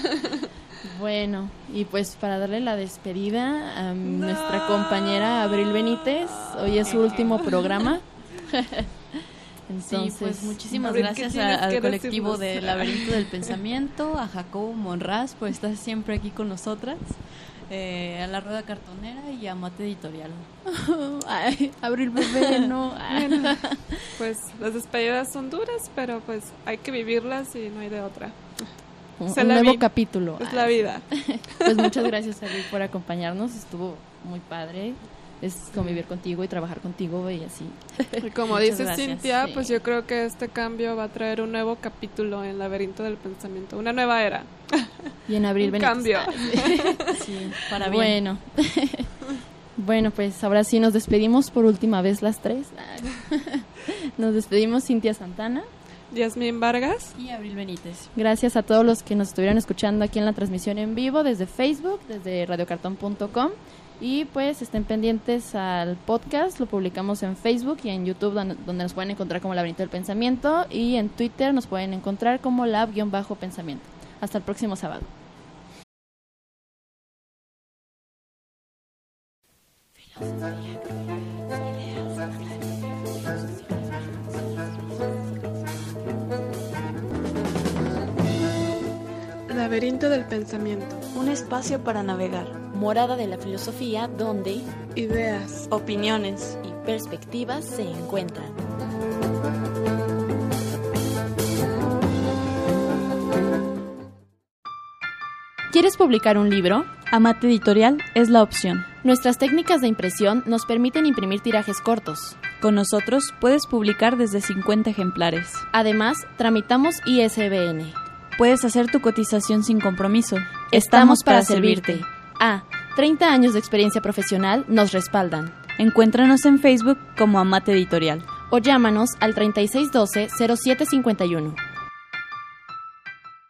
Bueno, y pues para darle la despedida a no. nuestra compañera Abril Benítez, hoy es su último programa. Entonces, sí, pues muchísimas Abril, gracias a, al colectivo del Laberinto del Pensamiento, a Jacobo Monraz por estar siempre aquí con nosotras, eh, a la Rueda Cartonera y a Mate Editorial. Ay, Abril bebé, no. Bueno, pues las despedidas son duras, pero pues hay que vivirlas y no hay de otra. Un, un nuevo vi- capítulo. Es la vida. Pues muchas gracias, Abril, por acompañarnos, estuvo muy padre. Es convivir contigo y trabajar contigo y así. Y como Muchas dice gracias, Cintia, sí. pues yo creo que este cambio va a traer un nuevo capítulo en Laberinto del Pensamiento, una nueva era. Y en Abril un Benítez. cambio. Sí, para bien. Bueno. Bueno, pues ahora sí nos despedimos por última vez las tres. Nos despedimos Cintia Santana, Yasmín Vargas y Abril Benítez. Gracias a todos los que nos estuvieron escuchando aquí en la transmisión en vivo desde Facebook, desde radio cartón punto com. Y pues estén pendientes al podcast, lo publicamos en Facebook y en YouTube, donde, donde nos pueden encontrar como Laberinto del Pensamiento, y en Twitter nos pueden encontrar como lab-pensamiento. Hasta el próximo sábado. Laberinto del Pensamiento. Un espacio para navegar. morada de la filosofía donde ideas, opiniones y perspectivas se encuentran. ¿Quieres publicar un libro? Amate Editorial es la opción. Nuestras técnicas de impresión nos permiten imprimir tirajes cortos. Con nosotros puedes publicar desde cincuenta ejemplares. Además, tramitamos I S B N. Puedes hacer tu cotización sin compromiso. Estamos para servirte. Ah, treinta años de experiencia profesional nos respaldan. Encuéntranos en Facebook como Amate Editorial. O llámanos al treinta y seis doce cero siete cincuenta y uno.